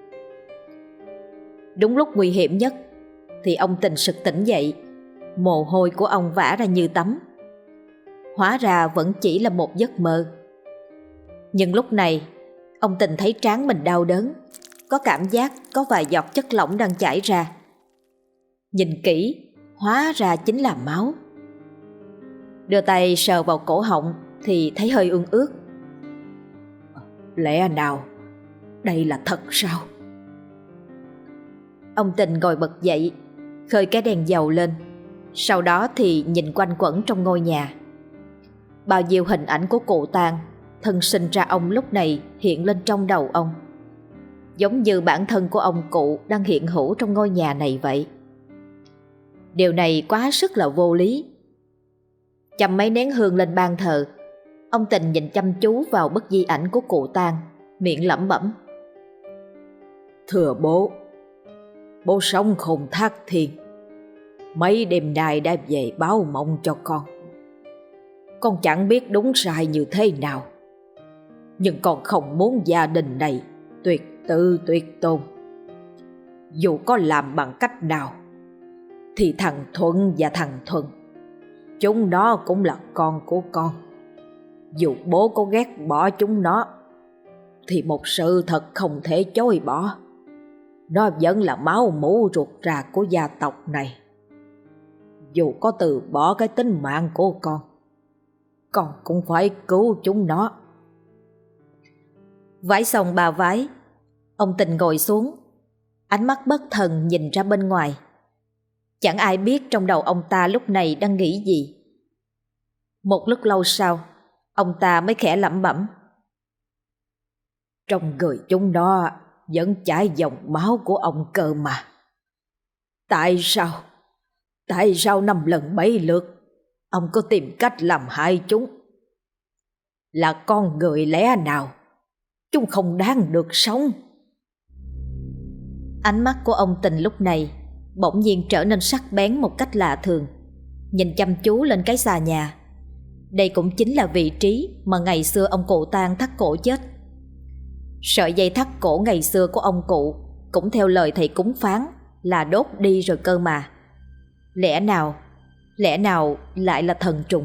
Đúng lúc nguy hiểm nhất thì ông Tình sực tỉnh dậy, mồ hôi của ông vã ra như tắm. Hóa ra vẫn chỉ là một giấc mơ. Nhưng lúc này ông Tình thấy trán mình đau đớn, có cảm giác có vài giọt chất lỏng đang chảy ra. Nhìn kỹ, hóa ra chính là máu. Đưa tay sờ vào cổ họng thì thấy hơi ương ướt. Lẽ nào đây là thật sao? Ông Tình ngồi bật dậy, khơi cái đèn dầu lên, sau đó thì nhìn quanh quẩn trong ngôi nhà. Bao nhiêu hình ảnh của cụ Tang thân sinh ra ông lúc này hiện lên trong đầu ông, giống như bản thân của ông cụ đang hiện hữu trong ngôi nhà này vậy. Điều này quá sức là vô lý. Châm mấy nén hương lên ban thờ, ông Tình nhìn chăm chú vào bức di ảnh của cụ Tang, miệng lẩm bẩm: Thưa bố, bố sống khôn thác thiên, mấy đêm nay đã về báo mộng cho con. Con chẳng biết đúng sai như thế nào, nhưng con không muốn gia đình này tuyệt tự tuyệt tôn. Dù có làm bằng cách nào thì thằng Thuận và thằng Thuận, chúng nó cũng là con của con. Dù bố có ghét bỏ chúng nó thì một sự thật không thể chối bỏ: nó vẫn là máu mủ ruột rà của gia tộc này. Dù có từ bỏ cái tính mạng của con, con cũng phải cứu chúng nó. Vái xong ba vái, ông Tình ngồi xuống, ánh mắt bất thần nhìn ra bên ngoài. Chẳng ai biết trong đầu ông ta lúc này đang nghĩ gì. Một lúc lâu sau, ông ta mới khẽ lẩm bẩm: Trong người chúng nó vẫn chảy dòng máu của ông cơ mà. Tại sao, tại sao năm lần bảy lượt ông có tìm cách làm hại chúng? Là con người lẽ nào chúng không đáng được sống? Ánh mắt của ông Tình lúc này bỗng nhiên trở nên sắc bén một cách lạ thường, nhìn chăm chú lên cái xà nhà. Đây cũng chính là vị trí mà ngày xưa ông cụ Tang thắt cổ chết. Sợi dây thắt cổ ngày xưa của ông cụ cũng theo lời thầy cúng phán là đốt đi rồi cơ mà. Lẽ nào, lẽ nào lại là thần trùng?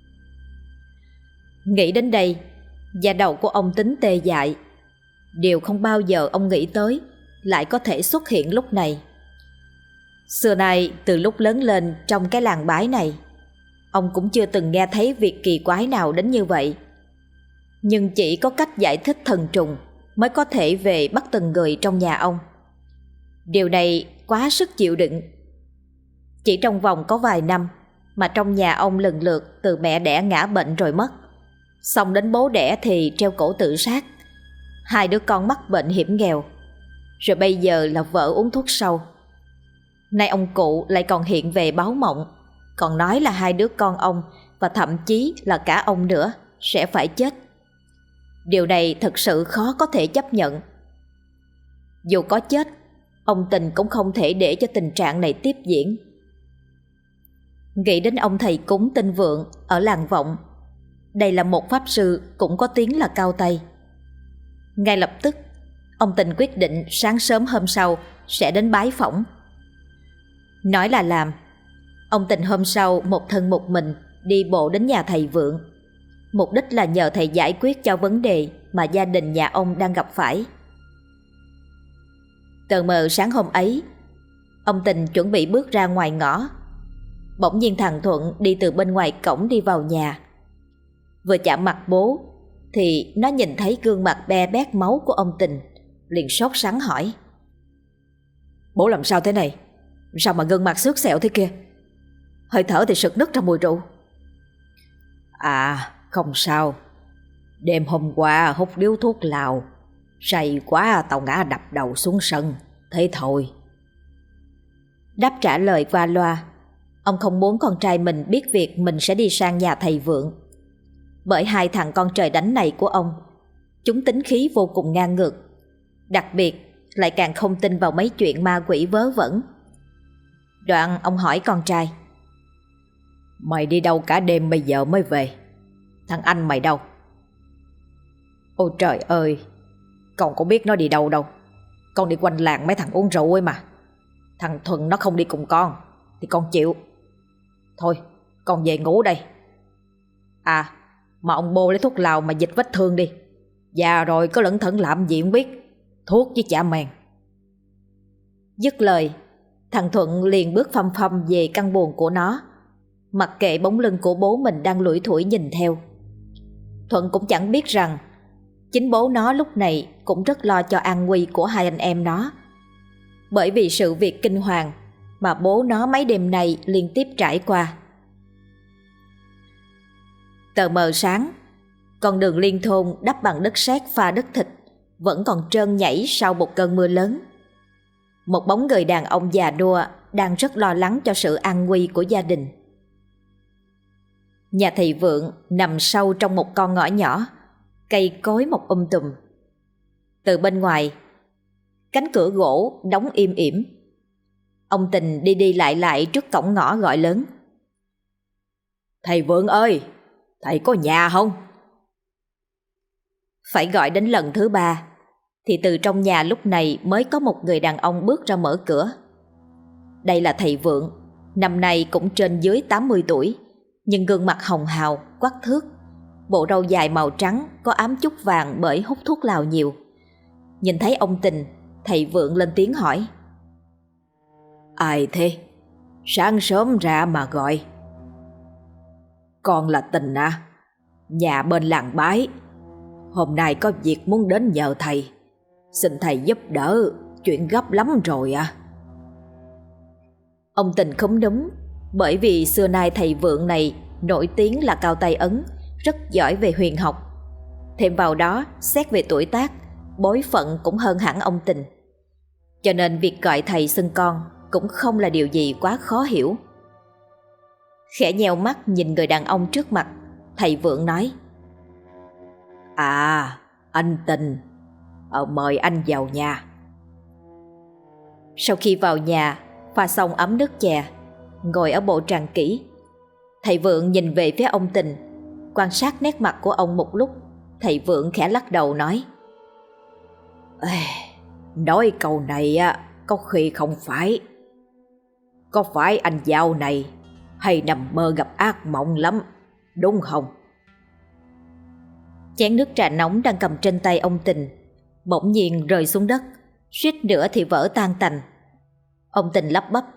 Nghĩ đến đây, da đầu của ông Tính tê dại. Điều không bao giờ ông nghĩ tới lại có thể xuất hiện lúc này. Xưa nay từ lúc lớn lên trong cái làng bái này, ông cũng chưa từng nghe thấy việc kỳ quái nào đến như vậy. Nhưng chỉ có cách giải thích thần trùng mới có thể về bắt từng người trong nhà ông. Điều này quá sức chịu đựng. Chỉ trong vòng có vài năm mà trong nhà ông lần lượt từ mẹ đẻ ngã bệnh rồi mất, xong đến bố đẻ thì treo cổ tự sát, hai đứa con mắc bệnh hiểm nghèo, rồi bây giờ là vợ uống thuốc sâu. Nay ông cụ lại còn hiện về báo mộng, còn nói là hai đứa con ông và thậm chí là cả ông nữa sẽ phải chết. Điều này thật sự khó có thể chấp nhận. Dù có chết, ông Tình cũng không thể để cho tình trạng này tiếp diễn. Nghĩ đến ông thầy cúng tên Vượng ở làng Vọng, đây là một pháp sư cũng có tiếng là cao tay. Ngay lập tức, ông Tình quyết định sáng sớm hôm sau sẽ đến bái phỏng. Nói là làm, ông Tình hôm sau một thân một mình đi bộ đến nhà thầy Vượng, mục đích là nhờ thầy giải quyết cho vấn đề mà gia đình nhà ông đang gặp phải. Tờ mờ sáng hôm ấy, ông Tình chuẩn bị bước ra ngoài ngõ. Bỗng nhiên thằng Thuận đi từ bên ngoài cổng đi vào nhà. Vừa chạm mặt bố thì nó nhìn thấy gương mặt be bét máu của ông Tình, liền sốt sắng hỏi: Bố làm sao thế này? Sao mà gương mặt xước xẹo thế kia? Hơi thở thì sực nức ra mùi rượu. À, không sao. Đêm hôm qua hút điếu thuốc lào, say quá tao ngã đập đầu xuống sân, thế thôi. Đáp trả lời qua loa. Ông không muốn con trai mình biết việc mình sẽ đi sang nhà thầy Vượng. Bởi hai thằng con trời đánh này của ông, chúng tính khí vô cùng ngang ngược, đặc biệt lại càng không tin vào mấy chuyện ma quỷ vớ vẩn. Đoạn ông hỏi con trai: Mày đi đâu cả đêm bây giờ mới về? Thằng anh mày đâu? Ôi trời ơi, con có biết nó đi đâu đâu. Con đi quanh làng mấy thằng uống rượu ấy mà. Thằng Thuần nó không đi cùng con thì con chịu. Thôi, con về ngủ đây. À, mà ông bô lấy thuốc lào mà dịch vết thương đi. Già rồi có lẩn thẩn làm gì không biết. Thuốc với chả mèn. Dứt lời, thằng Thuận liền bước phăm phăm về căn buồng của nó, mặc kệ bóng lưng của bố mình đang lủi thủi nhìn theo. Thuận cũng chẳng biết rằng chính bố nó lúc này cũng rất lo cho an nguy của hai anh em nó. bởi vì sự việc kinh hoàng mà bố nó mấy đêm nay liên tiếp trải qua. Tờ mờ sáng, con đường liên thôn đắp bằng đất sét pha đất thịt vẫn còn trơn nhảy sau một cơn mưa lớn. Một bóng người đàn ông già nua đang rất lo lắng cho sự an nguy của gia đình. Nhà thầy Vượng nằm sâu trong một con ngõ nhỏ, cây cối mọc um tùm. Từ bên ngoài, cánh cửa gỗ đóng im ỉm. Ông Tình đi đi lại lại trước cổng ngõ gọi lớn: "Thầy Vượng ơi, thầy có nhà không?" Phải gọi đến lần thứ ba thì từ trong nhà lúc này mới có một người đàn ông bước ra mở cửa. Đây là thầy Vượng, năm nay cũng trên dưới tám mươi tuổi, nhưng gương mặt hồng hào, quắc thước, bộ râu dài màu trắng có ám chút vàng bởi hút thuốc lào nhiều. Nhìn thấy ông Tình, thầy Vượng lên tiếng hỏi: "Ai thế? Sáng sớm ra mà gọi." "Con là Tình à, nhà bên làng Bái. Hôm nay có việc muốn đến nhờ thầy. Xin thầy giúp đỡ, chuyện gấp lắm rồi à." Ông Tình không đúng, bởi vì xưa nay thầy Vượng này nổi tiếng là cao tay ấn, rất giỏi về huyền học. Thêm vào đó, xét về tuổi tác, bối phận cũng hơn hẳn ông Tình, cho nên việc gọi thầy xưng con cũng không là điều gì quá khó hiểu. Khẽ nheo mắt nhìn người đàn ông trước mặt, thầy Vượng nói: "À, anh Tình, ờ, mời anh vào nhà." Sau khi vào nhà, pha xong ấm nước chè, ngồi ở bộ tràng kỹ, thầy Vượng nhìn về phía ông Tình, quan sát nét mặt của ông một lúc. Thầy Vượng khẽ lắc đầu nói: "Ê, nói câu này á, có khi không phải. Có phải anh dạo này hay nằm mơ gặp ác mộng lắm, đúng không?" Chén nước trà nóng đang cầm trên tay ông Tình bỗng nhiên rơi xuống đất, suýt nữa thì vỡ tan tành. Ông Tình lắp bắp: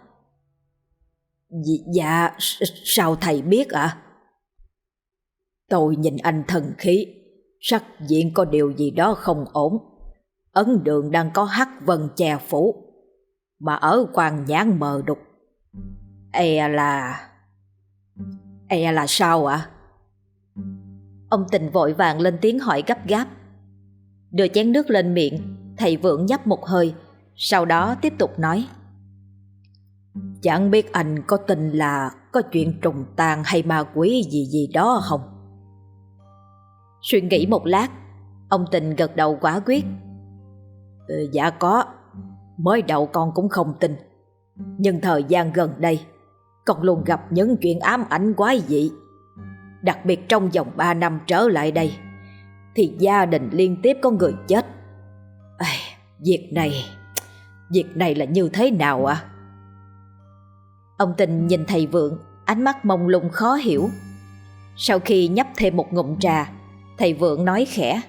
"Dạ, sao thầy biết ạ?" À? "Tôi nhìn anh thần khí, sắc diện có điều gì đó không ổn. Ấn đường đang có hắc vân che phủ, mà ở quan nhãn mờ đục. E là... E là sao ạ?" À? Ông Tình vội vàng lên tiếng hỏi gấp gáp. Đưa chén nước lên miệng, thầy Vượng nhấp một hơi, sau đó tiếp tục nói: "Chẳng biết anh có tin là có chuyện trùng tàn hay ma quỷ gì gì đó không?" Suy nghĩ một lát, ông Tình gật đầu quả quyết: ừ, "Dạ có. Mới đầu con cũng không tin, nhưng thời gian gần đây con luôn gặp những chuyện ám ảnh quái dị. Đặc biệt trong vòng ba năm trở lại đây thì gia đình liên tiếp có người chết. À, việc này Việc này là như thế nào ạ?" À? Ông Tình nhìn thầy Vượng, ánh mắt mông lung khó hiểu. Sau khi nhấp thêm một ngụm trà, thầy Vượng nói khẽ: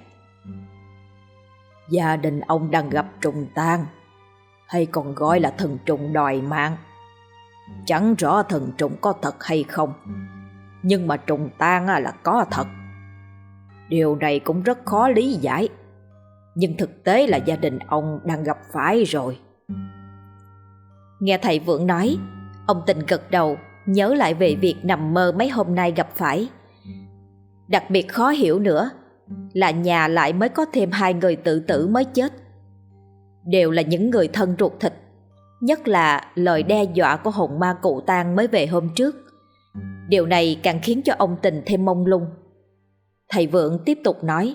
"Gia đình ông đang gặp trùng tang, hay còn gọi là thần trùng đòi mạng. Chẳng rõ thần trùng có thật hay không, nhưng mà trùng tang là có thật. Điều này cũng rất khó lý giải, nhưng thực tế là gia đình ông đang gặp phải rồi." Nghe thầy Vượng nói, ông Tình gật đầu, nhớ lại về việc nằm mơ mấy hôm nay gặp phải. Đặc biệt khó hiểu nữa là nhà lại mới có thêm hai người tự tử mới chết, đều là những người thân ruột thịt. Nhất là lời đe dọa của hồn ma cụ tang mới về hôm trước. Điều này càng khiến cho ông Tình thêm mông lung. Thầy Vượng tiếp tục nói: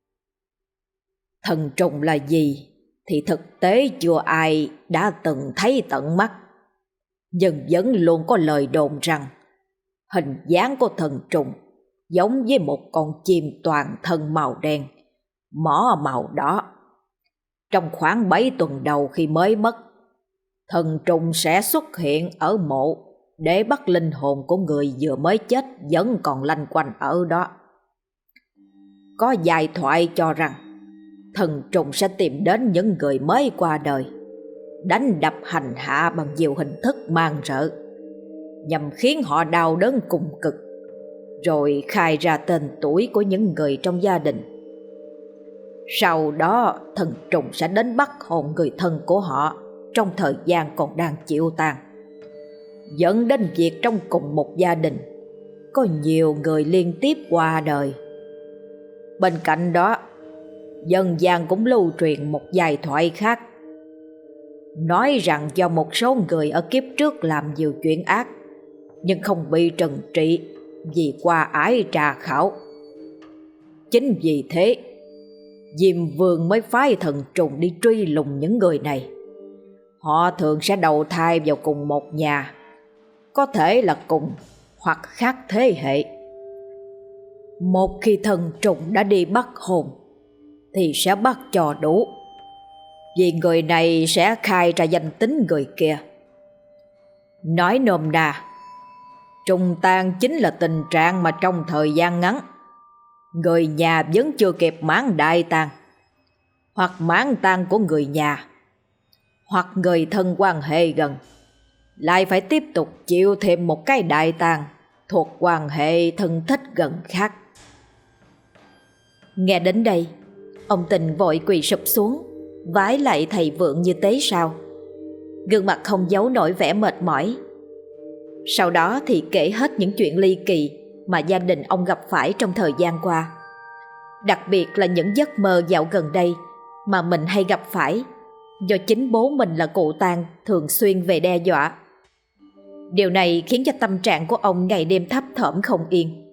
"Thần trùng là gì thì thực tế chưa ai đã từng thấy tận mắt, nhưng vẫn luôn có lời đồn rằng hình dáng của thần trùng giống với một con chim toàn thân màu đen, mỏ màu đỏ. Trong khoảng bảy tuần đầu khi mới mất, thần trùng sẽ xuất hiện ở mộ để bắt linh hồn của người vừa mới chết vẫn còn lanh quanh ở đó. Có dài thoại cho rằng thần trùng sẽ tìm đến những người mới qua đời, đánh đập hành hạ bằng nhiều hình thức man rợ, nhằm khiến họ đau đớn cùng cực, rồi khai ra tên tuổi của những người trong gia đình. Sau đó thần trùng sẽ đến bắt hồn người thân của họ trong thời gian còn đang chịu tang, dẫn đến việc trong cùng một gia đình có nhiều người liên tiếp qua đời. Bên cạnh đó, dân gian cũng lưu truyền một vài thoại khác, nói rằng do một số người ở kiếp trước làm nhiều chuyện ác nhưng không bị trừng trị vì qua ải trà khảo. Chính vì thế, Diêm Vương mới phái thần trùng đi truy lùng những người này. Họ thường sẽ đầu thai vào cùng một nhà, có thể là cùng hoặc khác thế hệ. Một khi thần trùng đã đi bắt hồn thì sẽ bắt cho đủ, vì người này sẽ khai ra danh tính người kia. Nói nôm na, trùng tang chính là tình trạng mà trong thời gian ngắn người nhà vẫn chưa kịp mãn đại tang, hoặc mãn tang của người nhà, hoặc người thân quan hệ gần lại phải tiếp tục chịu thêm một cái đại tang thuộc quan hệ thân thích gần khác. Nghe đến đây, ông Tình vội quỳ sụp xuống, vái lại thầy Vượng như tế sao, gương mặt không giấu nổi vẻ mệt mỏi. Sau đó thì kể hết những chuyện ly kỳ mà gia đình ông gặp phải trong thời gian qua, đặc biệt là những giấc mơ dạo gần đây mà mình hay gặp phải do chính bố mình là cụ Tang thường xuyên về đe dọa. Điều này khiến cho tâm trạng của ông ngày đêm thấp thỏm không yên.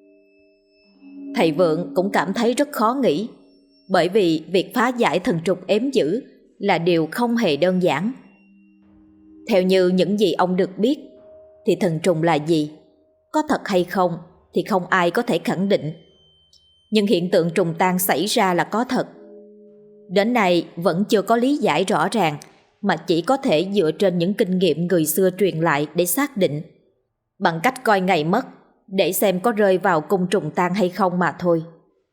Thầy Vượng cũng cảm thấy rất khó nghĩ, bởi vì việc phá giải thần trùng ếm dữ là điều không hề đơn giản. Theo như những gì ông được biết thì thần trùng là gì, có thật hay không thì không ai có thể khẳng định. Nhưng hiện tượng trùng tang xảy ra là có thật. Đến nay vẫn chưa có lý giải rõ ràng, mà chỉ có thể dựa trên những kinh nghiệm người xưa truyền lại để xác định, bằng cách coi ngày mất để xem có rơi vào cung trùng tang hay không mà thôi.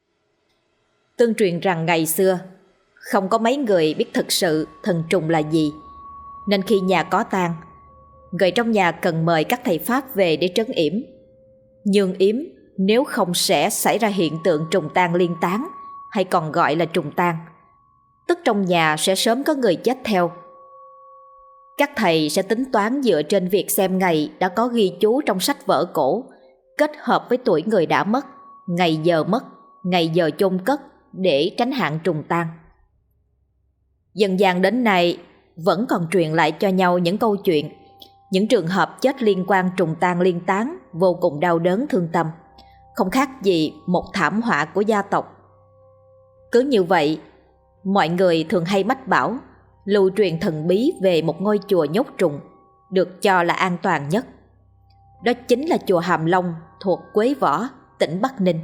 Tương truyền rằng ngày xưa không có mấy người biết thực sự thần trùng là gì, nên khi nhà có tang, người trong nhà cần mời các thầy pháp về để trấn yểm. Nhường yểm nếu không sẽ xảy ra hiện tượng trùng tang liên tán, hay còn gọi là trùng tang, tức trong nhà sẽ sớm có người chết theo. Các thầy sẽ tính toán dựa trên việc xem ngày đã có ghi chú trong sách vở cổ, kết hợp với tuổi người đã mất, ngày giờ mất, ngày giờ chôn cất để tránh hạn trùng tang. Dần dần đến nay vẫn còn truyền lại cho nhau những câu chuyện, những trường hợp chết liên quan trùng tang liên tán vô cùng đau đớn thương tâm, không khác gì một thảm họa của gia tộc. Cứ như vậy, mọi người thường hay mách bảo lưu truyền thần bí về một ngôi chùa nhốt trùng, được cho là an toàn nhất. Đó chính là chùa Hàm Long thuộc Quế Võ, tỉnh Bắc Ninh.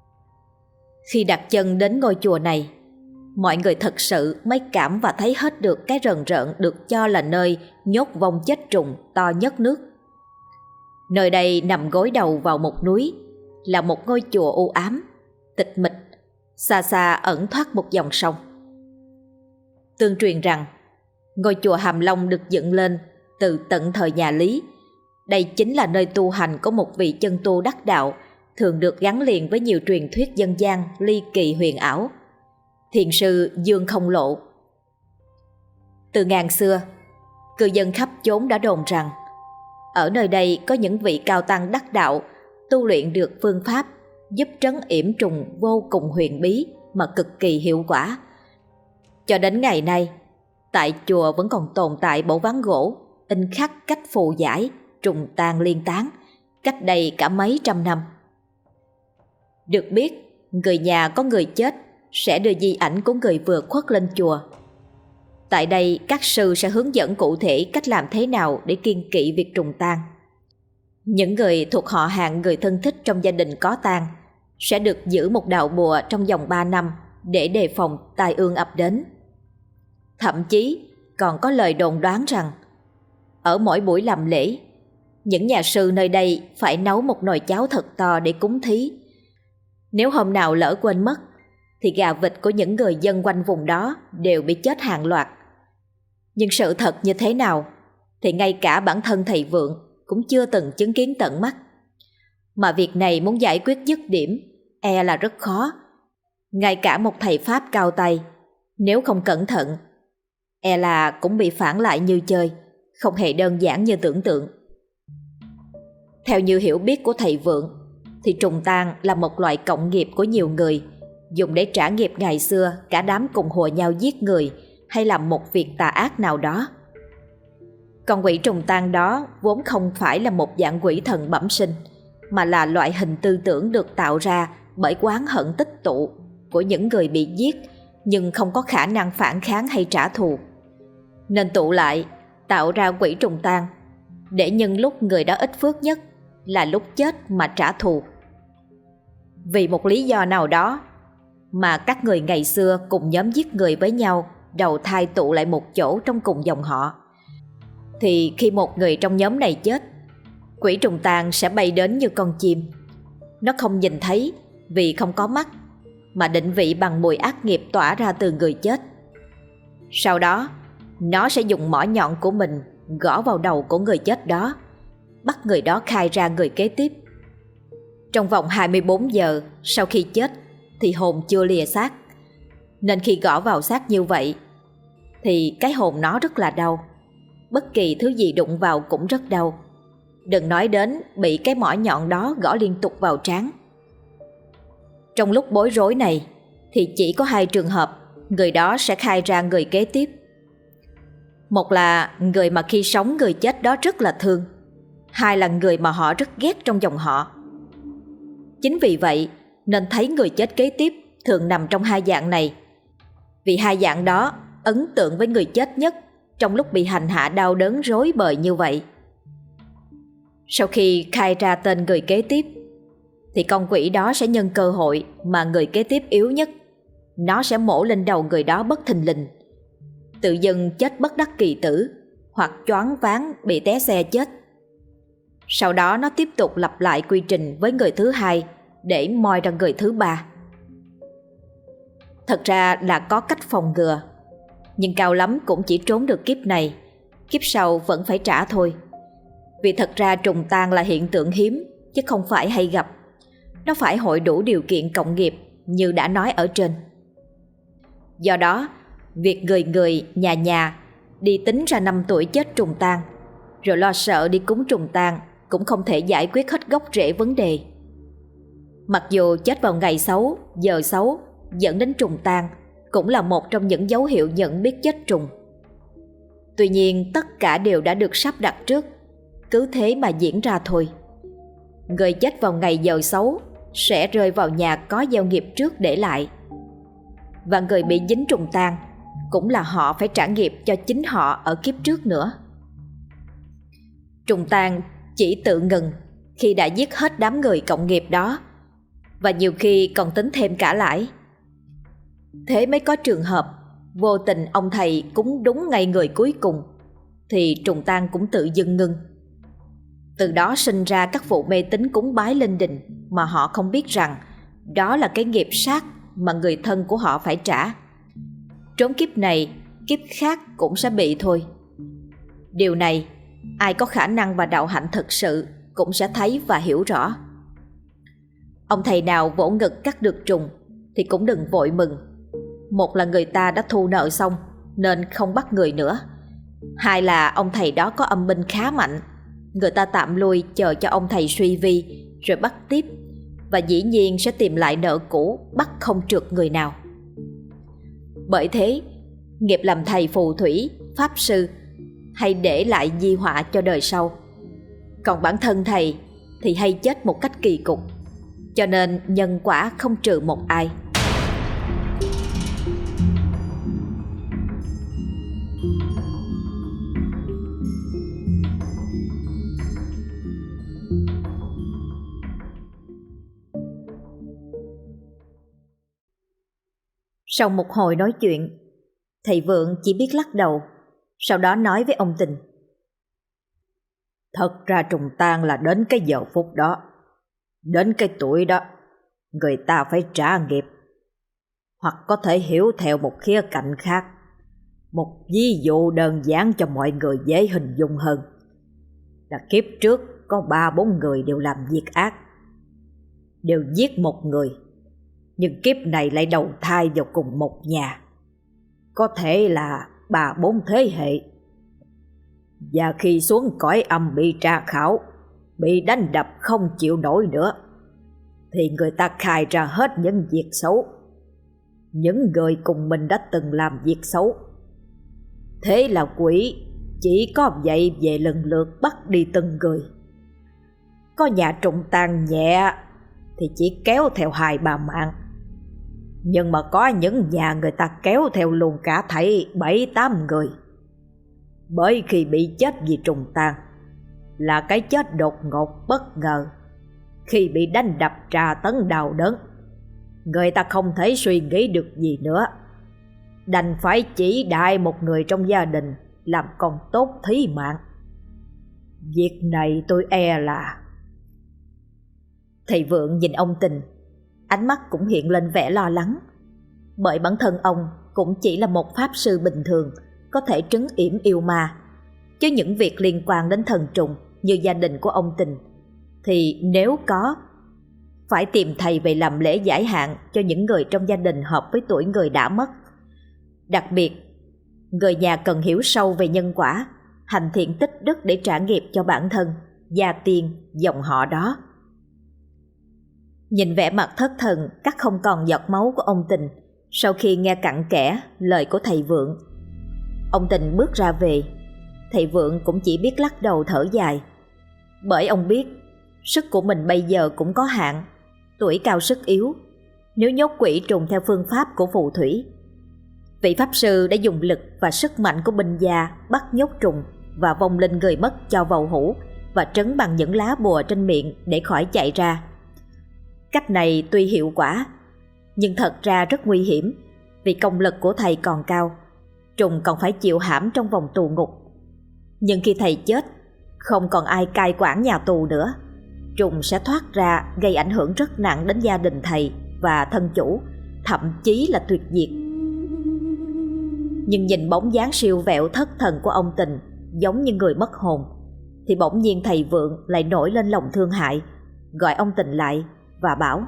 Khi đặt chân đến ngôi chùa này, mọi người thật sự mới cảm và thấy hết được cái rần rợn được cho là nơi nhốt vong chết trùng to nhất nước. Nơi đây nằm gối đầu vào một núi, là một ngôi chùa u ám, tịch mịch, xa xa ẩn thoát một dòng sông. Tương truyền rằng ngôi chùa Hàm Long được dựng lên từ tận thời nhà Lý. Đây chính là nơi tu hành của một vị chân tu đắc đạo, thường được gắn liền với nhiều truyền thuyết dân gian ly kỳ huyền ảo. Thiền sư Dương Không Lộ. Từ ngàn xưa, cư dân khắp chốn đã đồn rằng ở nơi đây có những vị cao tăng đắc đạo tu luyện được phương pháp giúp trấn yểm trùng vô cùng huyền bí mà cực kỳ hiệu quả. Cho đến ngày nay, tại chùa vẫn còn tồn tại bộ ván gỗ in khắc cách phù giải trùng tang liên tán cách đây cả mấy trăm năm. Được biết, người nhà có người chết sẽ đưa di ảnh của người vừa khuất lên chùa. Tại đây, các sư sẽ hướng dẫn cụ thể cách làm thế nào để kiêng kỵ việc trùng tang. Những người thuộc họ hàng người thân thích trong gia đình có tang sẽ được giữ một đạo bùa trong vòng ba năm để đề phòng tai ương ập đến. Thậm chí còn có lời đồn đoán rằng ở mỗi buổi làm lễ, những nhà sư nơi đây phải nấu một nồi cháo thật to để cúng thí. Nếu hôm nào lỡ quên mất thì gà vịt của những người dân quanh vùng đó đều bị chết hàng loạt. Nhưng sự thật như thế nào thì ngay cả bản thân thầy Vượng cũng chưa từng chứng kiến tận mắt. Mà việc này muốn giải quyết dứt điểm e là rất khó. Ngay cả một thầy Pháp cao tay, nếu không cẩn thận e là cũng bị phản lại như chơi, không hề đơn giản như tưởng tượng. Theo như hiểu biết của thầy Vượng, thì trùng tang là một loại cộng nghiệp của nhiều người, dùng để trả nghiệp ngày xưa cả đám cùng hùa nhau giết người hay làm một việc tà ác nào đó. Con quỷ trùng tang đó vốn không phải là một dạng quỷ thần bẩm sinh, mà là loại hình tư tưởng được tạo ra bởi oán hận tích tụ của những người bị giết nhưng không có khả năng phản kháng hay trả thù, nên tụ lại tạo ra quỷ trùng tang để nhân lúc người đó ít phước nhất là lúc chết mà trả thù. Vì một lý do nào đó mà các người ngày xưa cùng nhóm giết người với nhau đầu thai tụ lại một chỗ trong cùng dòng họ, thì khi một người trong nhóm này chết, quỷ trùng tang sẽ bay đến như con chim. Nó không nhìn thấy vì không có mắt, mà định vị bằng mùi ác nghiệp tỏa ra từ người chết. Sau đó, nó sẽ dùng mỏ nhọn của mình gõ vào đầu của người chết đó, bắt người đó khai ra người kế tiếp. Trong vòng hai mươi bốn giờ sau khi chết thì hồn chưa lìa xác, nên khi gõ vào xác như vậy thì cái hồn nó rất là đau. Bất kỳ thứ gì đụng vào cũng rất đau, đừng nói đến bị cái mỏ nhọn đó gõ liên tục vào trán. Trong lúc bối rối này thì chỉ có hai trường hợp người đó sẽ khai ra người kế tiếp. Một là người mà khi sống người chết đó rất là thương, hai là người mà họ rất ghét trong dòng họ. Chính vì vậy nên thấy người chết kế tiếp thường nằm trong hai dạng này, vì hai dạng đó ấn tượng với người chết nhất trong lúc bị hành hạ đau đớn rối bời như vậy. Sau khi khai ra tên người kế tiếp thì con quỷ đó sẽ nhân cơ hội mà người kế tiếp yếu nhất, nó sẽ mổ lên đầu người đó bất thình lình, tự dưng chết bất đắc kỳ tử, hoặc choáng váng bị té xe chết. Sau đó nó tiếp tục lặp lại quy trình với người thứ hai để moi ra người thứ ba. Thật ra là có cách phòng ngừa, nhưng cao lắm cũng chỉ trốn được kiếp này, kiếp sau vẫn phải trả thôi. Vì thật ra trùng tang là hiện tượng hiếm chứ không phải hay gặp. Nó phải hội đủ điều kiện cộng nghiệp như đã nói ở trên. Do đó, việc người người, nhà nhà đi tính ra năm tuổi chết trùng tang, rồi lo sợ đi cúng trùng tang cũng không thể giải quyết hết gốc rễ vấn đề. Mặc dù chết vào ngày xấu, giờ xấu dẫn đến trùng tang cũng là một trong những dấu hiệu nhận biết chết trùng. Tuy nhiên tất cả đều đã được sắp đặt trước, cứ thế mà diễn ra thôi. Người chết vào ngày giờ xấu sẽ rơi vào nhà có gieo nghiệp trước để lại, và người bị dính trùng tang cũng là họ phải trả nghiệp cho chính họ ở kiếp trước nữa. Trùng tang chỉ tự ngừng khi đã giết hết đám người cộng nghiệp đó, và nhiều khi còn tính thêm cả lãi. Thế mới có trường hợp vô tình ông thầy cúng đúng ngày người cuối cùng thì trùng tang cũng tự dưng ngưng. Từ đó sinh ra các vụ mê tín cúng bái linh đình mà họ không biết rằng đó là cái nghiệp sát mà người thân của họ phải trả. Trốn kiếp này, kiếp khác cũng sẽ bị thôi. Điều này ai có khả năng và đạo hạnh thực sự cũng sẽ thấy và hiểu rõ. Ông thầy nào vỗ ngực cắt được trùng thì cũng đừng vội mừng. Một là người ta đã thu nợ xong nên không bắt người nữa. Hai là ông thầy đó có âm binh khá mạnh, người ta tạm lui chờ cho ông thầy suy vi rồi bắt tiếp, và dĩ nhiên sẽ tìm lại nợ cũ, bắt không trượt người nào. Bởi thế, nghiệp làm thầy phù thủy, pháp sư hay để lại di họa cho đời sau. Còn bản thân thầy thì hay chết một cách kỳ cục, cho nên nhân quả không trừ một ai. Sau một hồi nói chuyện, thầy Vượng chỉ biết lắc đầu, sau đó nói với ông Tình. Thật ra trùng tang là đến cái giờ phút đó, đến cái tuổi đó, người ta phải trả nghiệp. Hoặc có thể hiểu theo một khía cạnh khác, một ví dụ đơn giản cho mọi người dễ hình dung hơn, là kiếp trước có ba bốn người đều làm việc ác, đều giết một người, nhưng kiếp này lại đầu thai vào cùng một nhà. Có thể là ba bốn thế hệ. Và khi xuống cõi âm bị tra khảo, bị đánh đập không chịu nổi nữa, thì người ta khai ra hết những việc xấu, những người cùng mình đã từng làm việc xấu. Thế là quỷ chỉ có vậy về lần lượt bắt đi từng người. Có nhà trùng tàn nhẹ thì chỉ kéo theo hai ba mạng, nhưng mà có những nhà người ta kéo theo luôn cả thảy bảy tám người. Bởi khi bị chết vì trùng tàn là cái chết đột ngột bất ngờ, khi bị đánh đập tra tấn đau đớn, người ta không thể suy nghĩ được gì nữa, đành phải chỉ đại một người trong gia đình làm con tốt thí mạng. Việc này tôi e là... Thầy Vượng nhìn ông Tình, ánh mắt cũng hiện lên vẻ lo lắng, bởi bản thân ông cũng chỉ là một pháp sư bình thường có thể trấn yểm yêu ma, chứ những việc liên quan đến thần trùng như gia đình của ông Tình thì nếu có, phải tìm thầy về làm lễ giải hạn cho những người trong gia đình hợp với tuổi người đã mất. Đặc biệt, người nhà cần hiểu sâu về nhân quả, hành thiện tích đức để trả nghiệp cho bản thân, gia tiên, dòng họ đó. Nhìn vẻ mặt thất thần cắt không còn giọt máu của ông Tình sau khi nghe cặn kẽ lời của thầy Vượng, ông Tình bước ra về. Thầy Vượng cũng chỉ biết lắc đầu thở dài, bởi ông biết sức của mình bây giờ cũng có hạn, tuổi cao sức yếu. Nếu nhốt quỷ trùng theo phương pháp của phù thủy, vị pháp sư đã dùng lực và sức mạnh của binh gia bắt nhốt trùng và vong linh người mất cho vào hũ và trấn bằng những lá bùa trên miệng để khỏi chạy ra. Cách này tuy hiệu quả, nhưng thật ra rất nguy hiểm, vì công lực của thầy còn cao, trùng còn phải chịu hãm trong vòng tù ngục. Nhưng khi thầy chết, không còn ai cai quản nhà tù nữa, trùng sẽ thoát ra gây ảnh hưởng rất nặng đến gia đình thầy và thân chủ, thậm chí là tuyệt diệt. Nhưng nhìn bóng dáng siêu vẹo thất thần của ông Tình giống như người mất hồn, thì bỗng nhiên thầy Vượng lại nổi lên lòng thương hại, gọi ông Tình lại và bảo: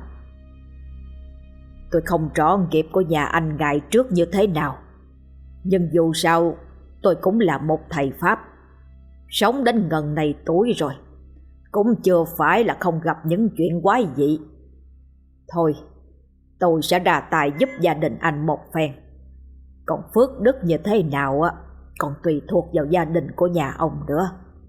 Tôi không rõ nghiệp của nhà anh ngày trước như thế nào, nhưng dù sao tôi cũng là một thầy Pháp, sống đến ngần này tuổi rồi, cũng chưa phải là không gặp những chuyện quái dị. Thôi, tôi sẽ ra tay giúp gia đình anh một phen. Còn phước đức như thế nào á, còn tùy thuộc vào gia đình của nhà ông nữa.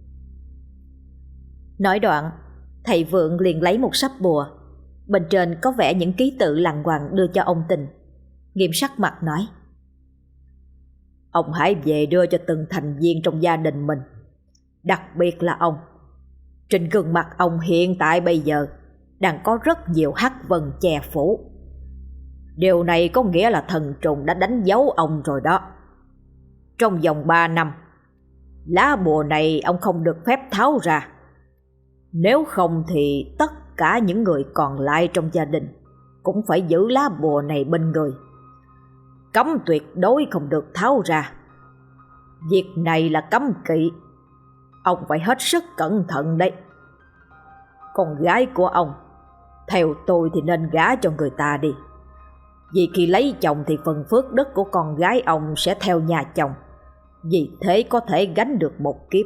Nói đoạn, thầy Vượng liền lấy một sắp bùa, bên trên có vẽ những ký tự lằng ngoằng đưa cho ông Tình, nghiêm sắc mặt nói: Ông hãy về đưa cho từng thành viên trong gia đình mình, đặc biệt là ông. Trên gương mặt ông hiện tại bây giờ đang có rất nhiều hắc vân che phủ. Điều này có nghĩa là thần trùng đã đánh dấu ông rồi đó. Trong vòng ba năm, lá bùa này ông không được phép tháo ra. Nếu không thì tất cả những người còn lại trong gia đình cũng phải giữ lá bùa này bên người, cấm tuyệt đối không được tháo ra. Việc này là cấm kỵ, ông phải hết sức cẩn thận đấy. Con gái của ông, theo tôi thì nên gả cho người ta đi, vì khi lấy chồng thì phần phước đức của con gái ông sẽ theo nhà chồng, vì thế có thể gánh được một kiếp.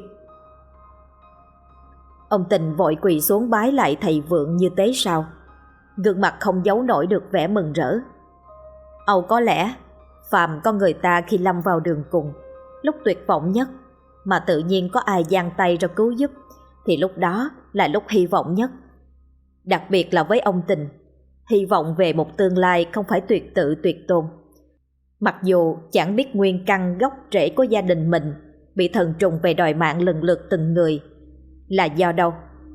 Ông Tình vội quỳ xuống bái lại thầy Vượng như tế sao, gương mặt không giấu nổi được vẻ mừng rỡ. Âu có lẽ phàm con người ta khi lâm vào đường cùng, lúc tuyệt vọng nhất, mà tự nhiên có ai giang tay ra cứu giúp, thì lúc đó là lúc hy vọng nhất. Đặc biệt là với ông Tình, hy vọng về một tương lai không phải tuyệt tự tuyệt tôn. Mặc dù chẳng biết nguyên căn gốc rễ của gia đình mình bị thần trùng về đòi mạng lần lượt từng người là do đâu.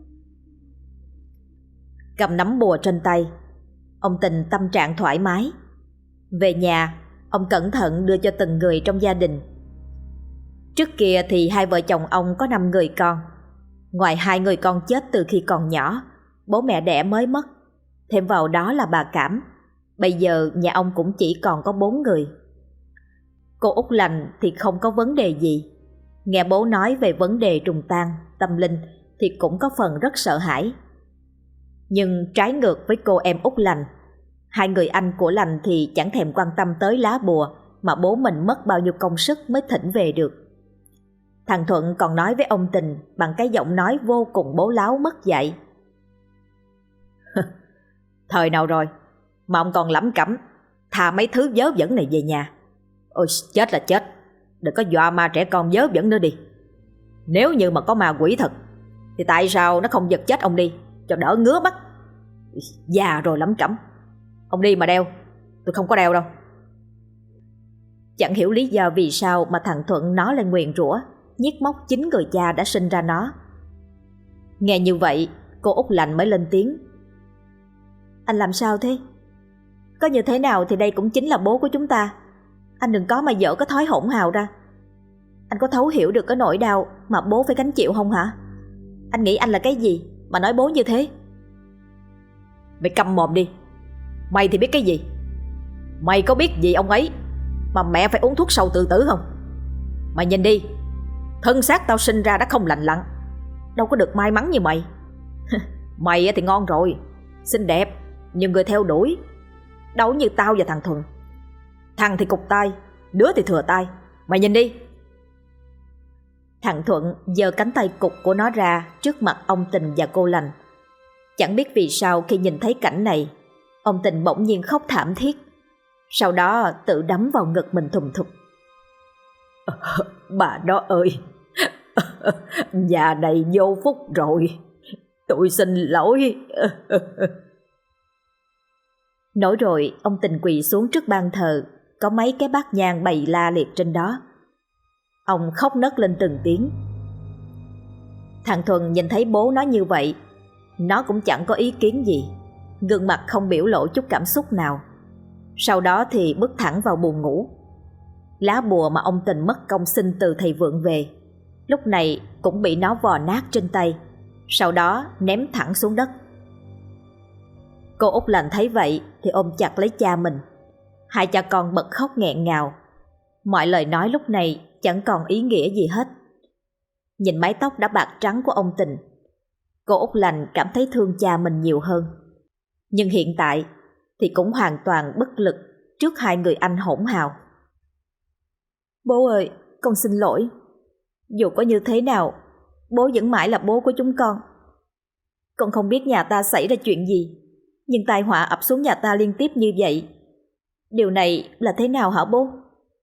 Cầm nắm bùa trên tay, ông Tình tâm trạng thoải mái. Về nhà, ông cẩn thận đưa cho từng người trong gia đình. Trước kia thì hai vợ chồng ông có năm người con. Ngoài hai người con chết từ khi còn nhỏ, bố mẹ đẻ mới mất, thêm vào đó là bà Cảm, bây giờ nhà ông cũng chỉ còn có bốn người. Cô Út Lành thì không có vấn đề gì. Nghe bố nói về vấn đề trùng tang, tâm linh thì cũng có phần rất sợ hãi. Nhưng trái ngược với cô em Út Lành, hai người anh của Lành thì chẳng thèm quan tâm tới lá bùa mà bố mình mất bao nhiêu công sức mới thỉnh về được. Thằng Thuận còn nói với ông Tình bằng cái giọng nói vô cùng bố láo mất dạy. Thời nào rồi mà ông còn lẩm cẩm thà mấy thứ vớ vẩn này về nhà. Ôi chết là chết, đừng có dọa ma trẻ con vớ vẩn nữa đi. Nếu như mà có ma quỷ thật thì tại sao nó không giật chết ông đi cho đỡ ngứa mắt. Già rồi lẩm cẩm. Ông đi mà đeo, tôi không có đeo đâu. Chẳng hiểu lý do vì sao mà thằng Thuận nó lên nguyền rủa nhiếc móc chính người cha đã sinh ra nó. Nghe như vậy, cô Út Lành mới lên tiếng. Anh làm sao thế? Có như thế nào thì đây cũng chính là bố của chúng ta. Anh đừng có mà dở cái thói hỗn hào ra. Anh có thấu hiểu được cái nỗi đau mà bố phải gánh chịu không hả? Anh nghĩ anh là cái gì mà nói bố như thế? Mày câm mồm đi. Mày thì biết cái gì? Mày có biết gì ông ấy mà mẹ phải uống thuốc sâu tự tử không? Mày nhìn đi, thân xác tao sinh ra đã không lành lặn, đâu có được may mắn như mày. Mày thì ngon rồi, xinh đẹp, nhiều người theo đuổi, đâu như tao và thằng Thuận. Thằng thì cục tai, đứa thì thừa tai. Mày nhìn đi. Thằng Thuận giơ cánh tay cục của nó ra trước mặt ông Tình và cô Lành. Chẳng biết vì sao khi nhìn thấy cảnh này, ông Tình bỗng nhiên khóc thảm thiết, sau đó tự đấm vào ngực mình thùng thục. Bà đó ơi, nhà này vô phúc rồi, tôi xin lỗi. Nói rồi ông Tình quỳ xuống trước ban thờ, có mấy cái bát nhang bày la liệt trên đó. Ông khóc nấc lên từng tiếng. Thằng Thuần nhìn thấy bố nó như vậy, nó cũng chẳng có ý kiến gì, gương mặt không biểu lộ chút cảm xúc nào. Sau đó thì bước thẳng vào buồng ngủ. Lá bùa mà ông Tình mất công xin từ thầy Vượng về, lúc này cũng bị nó vò nát trên tay, sau đó ném thẳng xuống đất. Cô Út Lành thấy vậy thì ôm chặt lấy cha mình. Hai cha con bật khóc nghẹn ngào. Mọi lời nói lúc này chẳng còn ý nghĩa gì hết. Nhìn mái tóc đã bạc trắng của ông Tình, cô Út Lành cảm thấy thương cha mình nhiều hơn. Nhưng hiện tại thì cũng hoàn toàn bất lực trước hai người anh hỗn hào. Bố ơi, con xin lỗi. Dù có như thế nào, bố vẫn mãi là bố của chúng con. Con không biết nhà ta xảy ra chuyện gì, nhưng tai họa ập xuống nhà ta liên tiếp như vậy. Điều này là thế nào hả bố?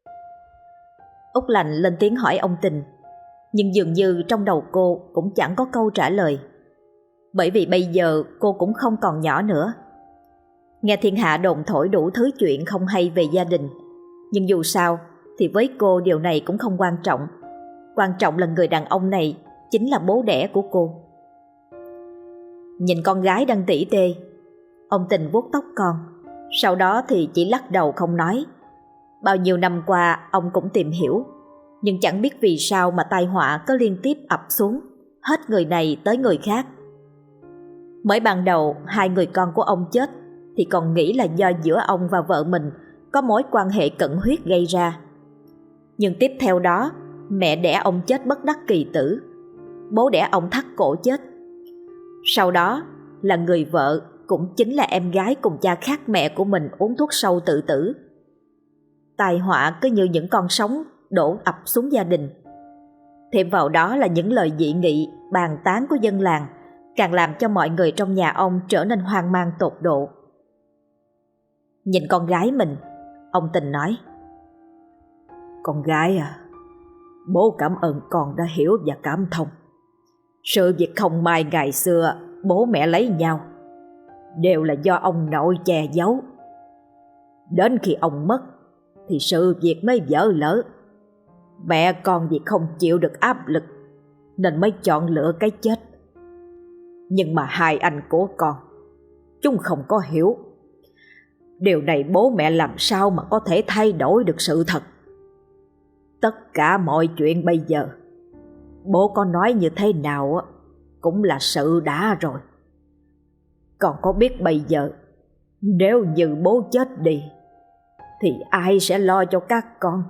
Út Lành lên tiếng hỏi ông Tình, nhưng dường như trong đầu cô cũng chẳng có câu trả lời. Bởi vì bây giờ cô cũng không còn nhỏ nữa. Nghe thiên hạ đồn thổi đủ thứ chuyện không hay về gia đình, nhưng dù sao thì với cô điều này cũng không quan trọng. Quan trọng là người đàn ông này chính là bố đẻ của cô. Nhìn con gái đang tỉ tê, ông Tình vuốt tóc con, sau đó thì chỉ lắc đầu không nói. Bao nhiêu năm qua ông cũng tìm hiểu, nhưng chẳng biết vì sao mà tai họa cứ liên tiếp ập xuống, hết người này tới người khác. Mới ban đầu hai người con của ông chết thì còn nghĩ là do giữa ông và vợ mình có mối quan hệ cận huyết gây ra. Nhưng tiếp theo đó, mẹ đẻ ông chết bất đắc kỳ tử, bố đẻ ông thắt cổ chết. Sau đó là người vợ cũng chính là em gái cùng cha khác mẹ của mình uống thuốc sâu tự tử. Tai họa cứ như những con sóng đổ ập xuống gia đình. Thêm vào đó là những lời dị nghị, bàn tán của dân làng, càng làm cho mọi người trong nhà ông trở nên hoang mang tột độ. Nhìn con gái mình, ông Tình nói: Con gái à, bố cảm ơn con đã hiểu và cảm thông. Sự việc không may ngày xưa bố mẹ lấy nhau đều là do ông nội che giấu. Đến khi ông mất thì sự việc mới vỡ lỡ. Mẹ con vì không chịu được áp lực nên mới chọn lựa cái chết. Nhưng mà hai anh của con, chúng không có hiểu. Điều này bố mẹ làm sao mà có thể thay đổi được sự thật. Tất cả mọi chuyện bây giờ, bố có nói như thế nào cũng là sự đã rồi. Con có biết bây giờ nếu như bố chết đi thì ai sẽ lo cho các con?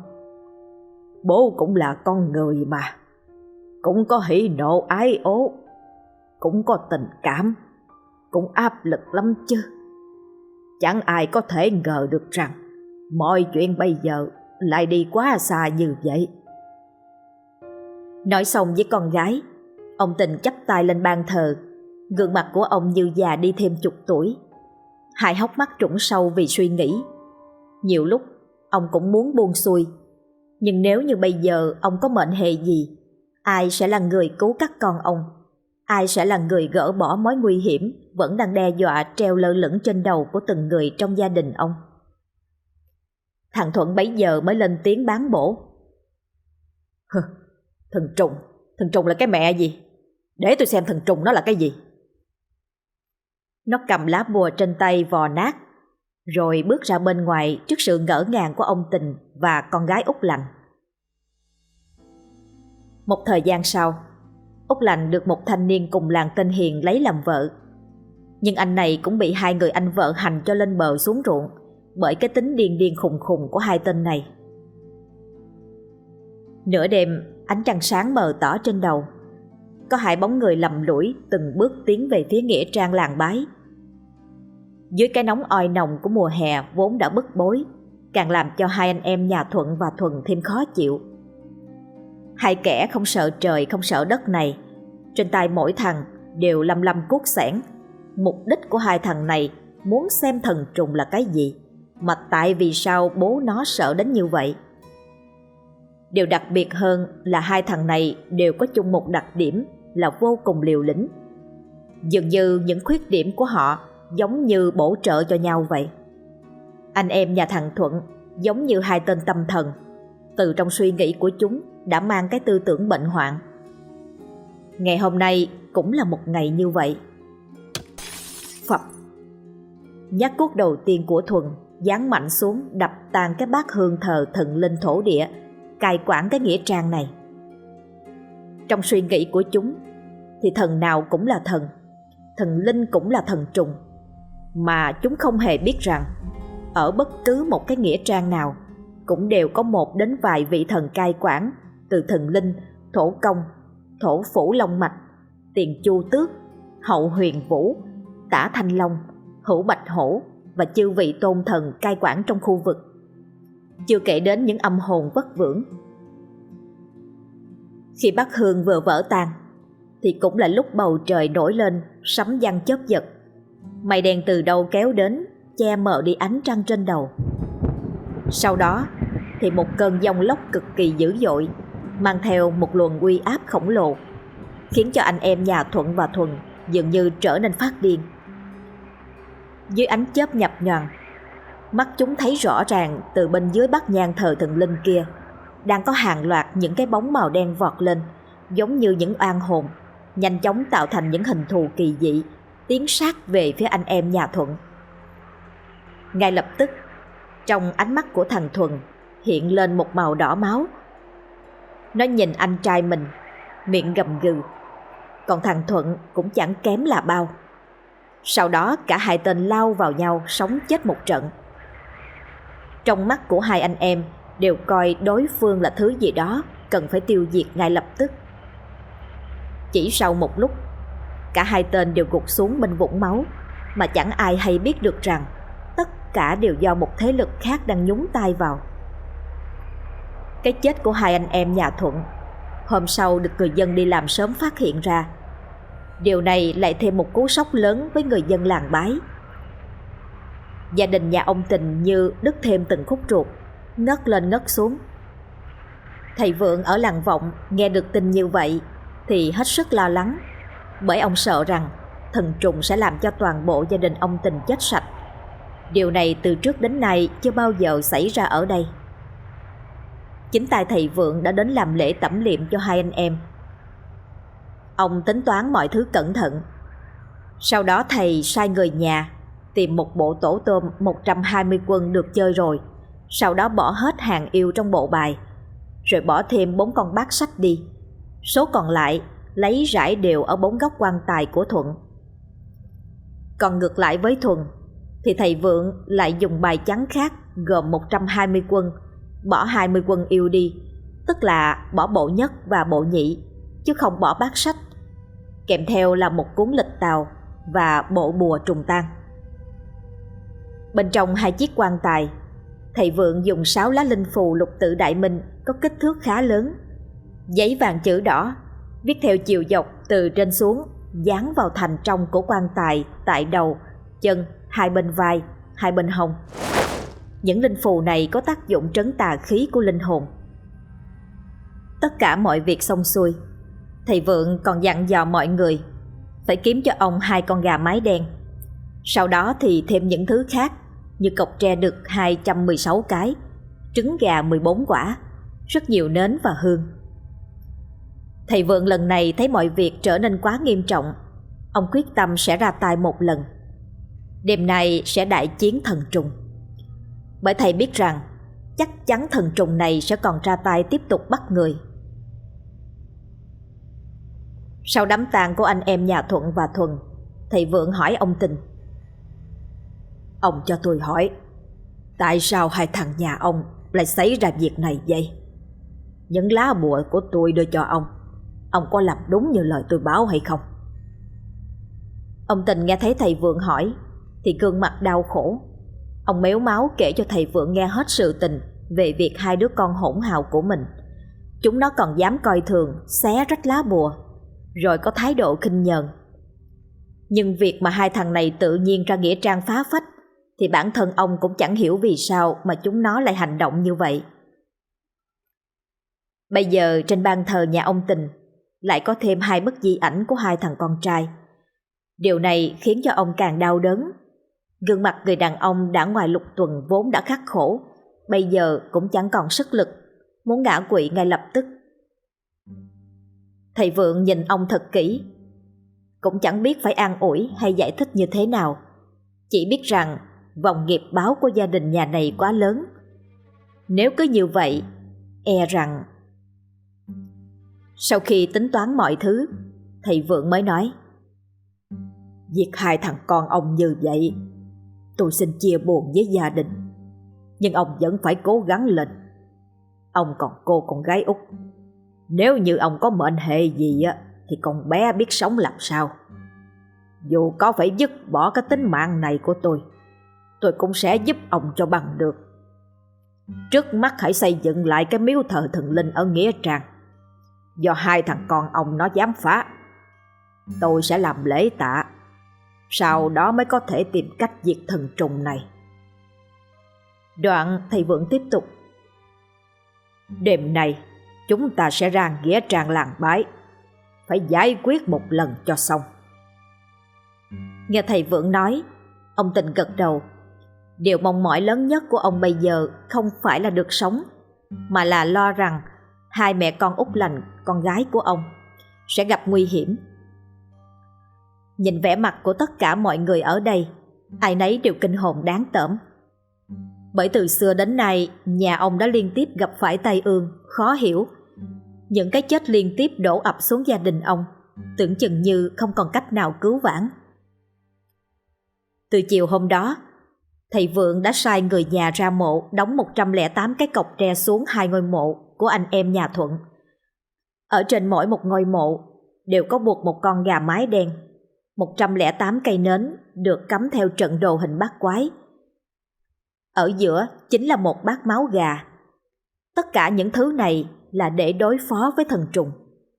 Bố cũng là con người mà, cũng có hỉ nộ ái ố, cũng có tình cảm, cũng áp lực lắm chứ. Chẳng ai có thể ngờ được rằng mọi chuyện bây giờ lại đi quá xa như vậy. Nói xong với con gái, ông Tình chắp tay lên ban thờ. Gương mặt của ông như già đi thêm chục tuổi. Hai hốc mắt trũng sâu vì suy nghĩ. Nhiều lúc ông cũng muốn buông xuôi, nhưng nếu như bây giờ ông có mệnh hệ gì, ai sẽ là người cứu các con ông? Ai sẽ là người gỡ bỏ mối nguy hiểm vẫn đang đe dọa treo lơ lửng trên đầu của từng người trong gia đình ông? Thằng Thuận bấy giờ mới lên tiếng bán bổ. Hừ, thần trùng, thần trùng là cái mẹ gì? Để tôi xem thần trùng nó là cái gì. Nó cầm lá bùa trên tay vò nát, rồi bước ra bên ngoài trước sự ngỡ ngàng của ông Tình và con gái Út Lành. Một thời gian sau, Út Lành được một thanh niên cùng làng tên Hiền lấy làm vợ. Nhưng anh này cũng bị hai người anh vợ hành cho lên bờ xuống ruộng bởi cái tính điên điên khùng khùng của hai tên này. Nửa đêm, ánh trăng sáng mờ tỏ trên đầu. Có hai bóng người lầm lũi từng bước tiến về phía nghĩa trang làng Bái. Dưới cái nóng oi nồng của mùa hè vốn đã bức bối, càng làm cho hai anh em nhà Thuận và Thuần thêm khó chịu. Hai kẻ không sợ trời không sợ đất này, trên tay mỗi thằng đều lăm lăm cuốc xẻng. Mục đích của hai thằng này muốn xem thần trùng là cái gì, mà tại vì sao bố nó sợ đến như vậy. Điều đặc biệt hơn là hai thằng này đều có chung một đặc điểm là vô cùng liều lĩnh. Dường như những khuyết điểm của họ giống như bổ trợ cho nhau vậy. Anh em nhà thằng Thuận giống như hai tên tâm thần, từ trong suy nghĩ của chúng đã mang cái tư tưởng bệnh hoạn. Ngày hôm nay cũng là một ngày như vậy. Phập, nhát cuốc đầu tiên của Thuần giáng mạnh xuống, đập tan cái bát hương thờ thần linh thổ địa cai quản cái nghĩa trang này. Trong suy nghĩ của chúng thì thần nào cũng là thần, thần linh cũng là thần trùng, mà chúng không hề biết rằng ở bất cứ một cái nghĩa trang nào cũng đều có một đến vài vị thần cai quản, từ thần linh, thổ công, thổ phủ long mạch, tiền chu tước, hậu huyền vũ, tả thanh long, hữu bạch hổ và chư vị tôn thần cai quản trong khu vực, chưa kể đến những âm hồn vất vưởng. Khi bát hương vừa vỡ tan thì cũng là lúc bầu trời nổi lên sấm vang chớp giật. Mây đen từ đâu kéo đến che mờ đi ánh trăng trên đầu. Sau đó thì một cơn giông lốc cực kỳ dữ dội mang theo một luồng uy áp khổng lồ, khiến cho anh em nhà Thuận và Thuần dường như trở nên phát điên. Dưới ánh chớp nhập nhoàng, mắt chúng thấy rõ ràng từ bên dưới bát nhang thờ thần linh kia đang có hàng loạt những cái bóng màu đen vọt lên, giống như những oan hồn, nhanh chóng tạo thành những hình thù kỳ dị, tiến sát về phía anh em nhà Thuận. Ngay lập tức, trong ánh mắt của thằng Thuần hiện lên một màu đỏ máu. Nó nhìn anh trai mình, miệng gầm gừ, còn thằng Thuận cũng chẳng kém là bao. Sau đó cả hai tên lao vào nhau sống chết một trận. Trong mắt của hai anh em đều coi đối phương là thứ gì đó cần phải tiêu diệt ngay lập tức. Chỉ sau một lúc, cả hai tên đều gục xuống bên vũng máu, mà chẳng ai hay biết được rằng tất cả đều do một thế lực khác đang nhúng tay vào. Cái chết của hai anh em nhà Thuận hôm sau được người dân đi làm sớm phát hiện ra. Điều này lại thêm một cú sốc lớn với người dân làng Bái. Gia đình nhà ông Tình như đứt thêm từng khúc ruột, ngất lên ngất xuống. Thầy Vượng ở làng Vọng nghe được tin như vậy thì hết sức lo lắng, bởi ông sợ rằng thần trùng sẽ làm cho toàn bộ gia đình ông Tình chết sạch. Điều này từ trước đến nay chưa bao giờ xảy ra ở đây. Chính tay thầy Vượng đã đến làm lễ tẩm liệm cho hai anh em. Ông tính toán mọi thứ cẩn thận. Sau đó thầy sai người nhà tìm một bộ tổ tôm một trăm hai mươi quân được chơi rồi, sau đó bỏ hết hàng yêu trong bộ bài, rồi bỏ thêm bốn con bát sách đi. Số còn lại lấy rải đều ở bốn góc quan tài của Thuận. Còn ngược lại với Thuần thì thầy Vượng lại dùng bài trắng khác gồm một trăm hai mươi quân, bỏ hai mươi quân yêu đi, tức là bỏ bộ nhất và bộ nhị, chứ không bỏ bát sách, kèm theo là một cuốn lịch tào và bộ bùa trùng tang. Bên trong hai chiếc quan tài, Thầy Vượng dùng sáu lá linh phù lục tự đại minh có kích thước khá lớn, giấy vàng chữ đỏ, viết theo chiều dọc từ trên xuống, dán vào thành trong của quan tài tại đầu, chân, hai bên vai, hai bên hông. Những linh phù này có tác dụng trấn tà khí của linh hồn. Tất cả mọi việc xong xuôi, thầy Vượng còn dặn dò mọi người phải kiếm cho ông hai con gà mái đen. Sau đó thì thêm những thứ khác như cọc tre đực hai trăm mười sáu cái, trứng gà mười bốn quả, rất nhiều nến và hương. Thầy Vượng lần này thấy mọi việc trở nên quá nghiêm trọng, ông quyết tâm sẽ ra tay một lần. Đêm nay sẽ đại chiến thần trùng. Bởi thầy biết rằng chắc chắn thần trùng này sẽ còn ra tay tiếp tục bắt người. Sau đám tang của anh em nhà Thuận và Thuần, thầy Vượng hỏi ông Tình: "Ông cho tôi hỏi, tại sao hai thằng nhà ông lại xảy ra việc này vậy? Những lá bùa của tôi đưa cho ông, ông có làm đúng như lời tôi báo hay không?" Ông Tình nghe thấy thầy Vượng hỏi thì gương mặt đau khổ. Ông mếu máo kể cho thầy Vượng nghe hết sự tình về việc hai đứa con hỗn hào của mình. Chúng nó còn dám coi thường, xé rách lá bùa, rồi có thái độ khinh nhờn. Nhưng việc mà hai thằng này tự nhiên ra nghĩa trang phá phách thì bản thân ông cũng chẳng hiểu vì sao mà chúng nó lại hành động như vậy. Bây giờ trên ban thờ nhà ông Tình lại có thêm hai bức di ảnh của hai thằng con trai. Điều này khiến cho ông càng đau đớn. Gương mặt người đàn ông đã ngoài lục tuần vốn đã khắc khổ, bây giờ cũng chẳng còn sức lực, muốn ngã quỵ ngay lập tức. Thầy Vượng nhìn ông thật kỹ, cũng chẳng biết phải an ủi hay giải thích như thế nào. Chỉ biết rằng vòng nghiệp báo của gia đình nhà này quá lớn. Nếu cứ như vậy, e rằng... Sau khi tính toán mọi thứ, thầy Vượng mới nói: "Việc hai thằng con ông như vậy, tôi xin chia buồn với gia đình, nhưng ông vẫn phải cố gắng lên. Ông còn cô con gái út, nếu như ông có mệnh hệ gì á thì con bé biết sống làm sao. Dù có phải dứt bỏ cái tính mạng này của tôi, tôi cũng sẽ giúp ông cho bằng được. Trước mắt hãy xây dựng lại cái miếu thờ thần linh ở nghĩa trang, do hai thằng con ông nó dám phá. Tôi sẽ làm lễ tạ, sau đó mới có thể tìm cách diệt thần trùng này." Đoạn thầy Vượng tiếp tục: "Đêm nay chúng ta sẽ ra nghĩa trang làng bái, phải giải quyết một lần cho xong." Nghe thầy Vượng nói, ông Tình gật đầu. Điều mong mỏi lớn nhất của ông bây giờ không phải là được sống, mà là lo rằng hai mẹ con út lành, con gái của ông, sẽ gặp nguy hiểm. Nhìn vẻ mặt của tất cả mọi người ở đây, ai nấy đều kinh hồn đáng tởm. Bởi từ xưa đến nay, nhà ông đã liên tiếp gặp phải tai ương, khó hiểu. Những cái chết liên tiếp đổ ập xuống gia đình ông, tưởng chừng như không còn cách nào cứu vãn. Từ chiều hôm đó, thầy Vượng đã sai người nhà ra mộ đóng một trăm lẻ tám cái cọc tre xuống hai ngôi mộ của anh em nhà Thuận. Ở trên mỗi một ngôi mộ đều có buộc một con gà mái đen, một trăm lẻ tám cây nến được cắm theo trận đồ hình bát quái. Ở giữa chính là một bát máu gà. Tất cả những thứ này là để đối phó với thần trùng.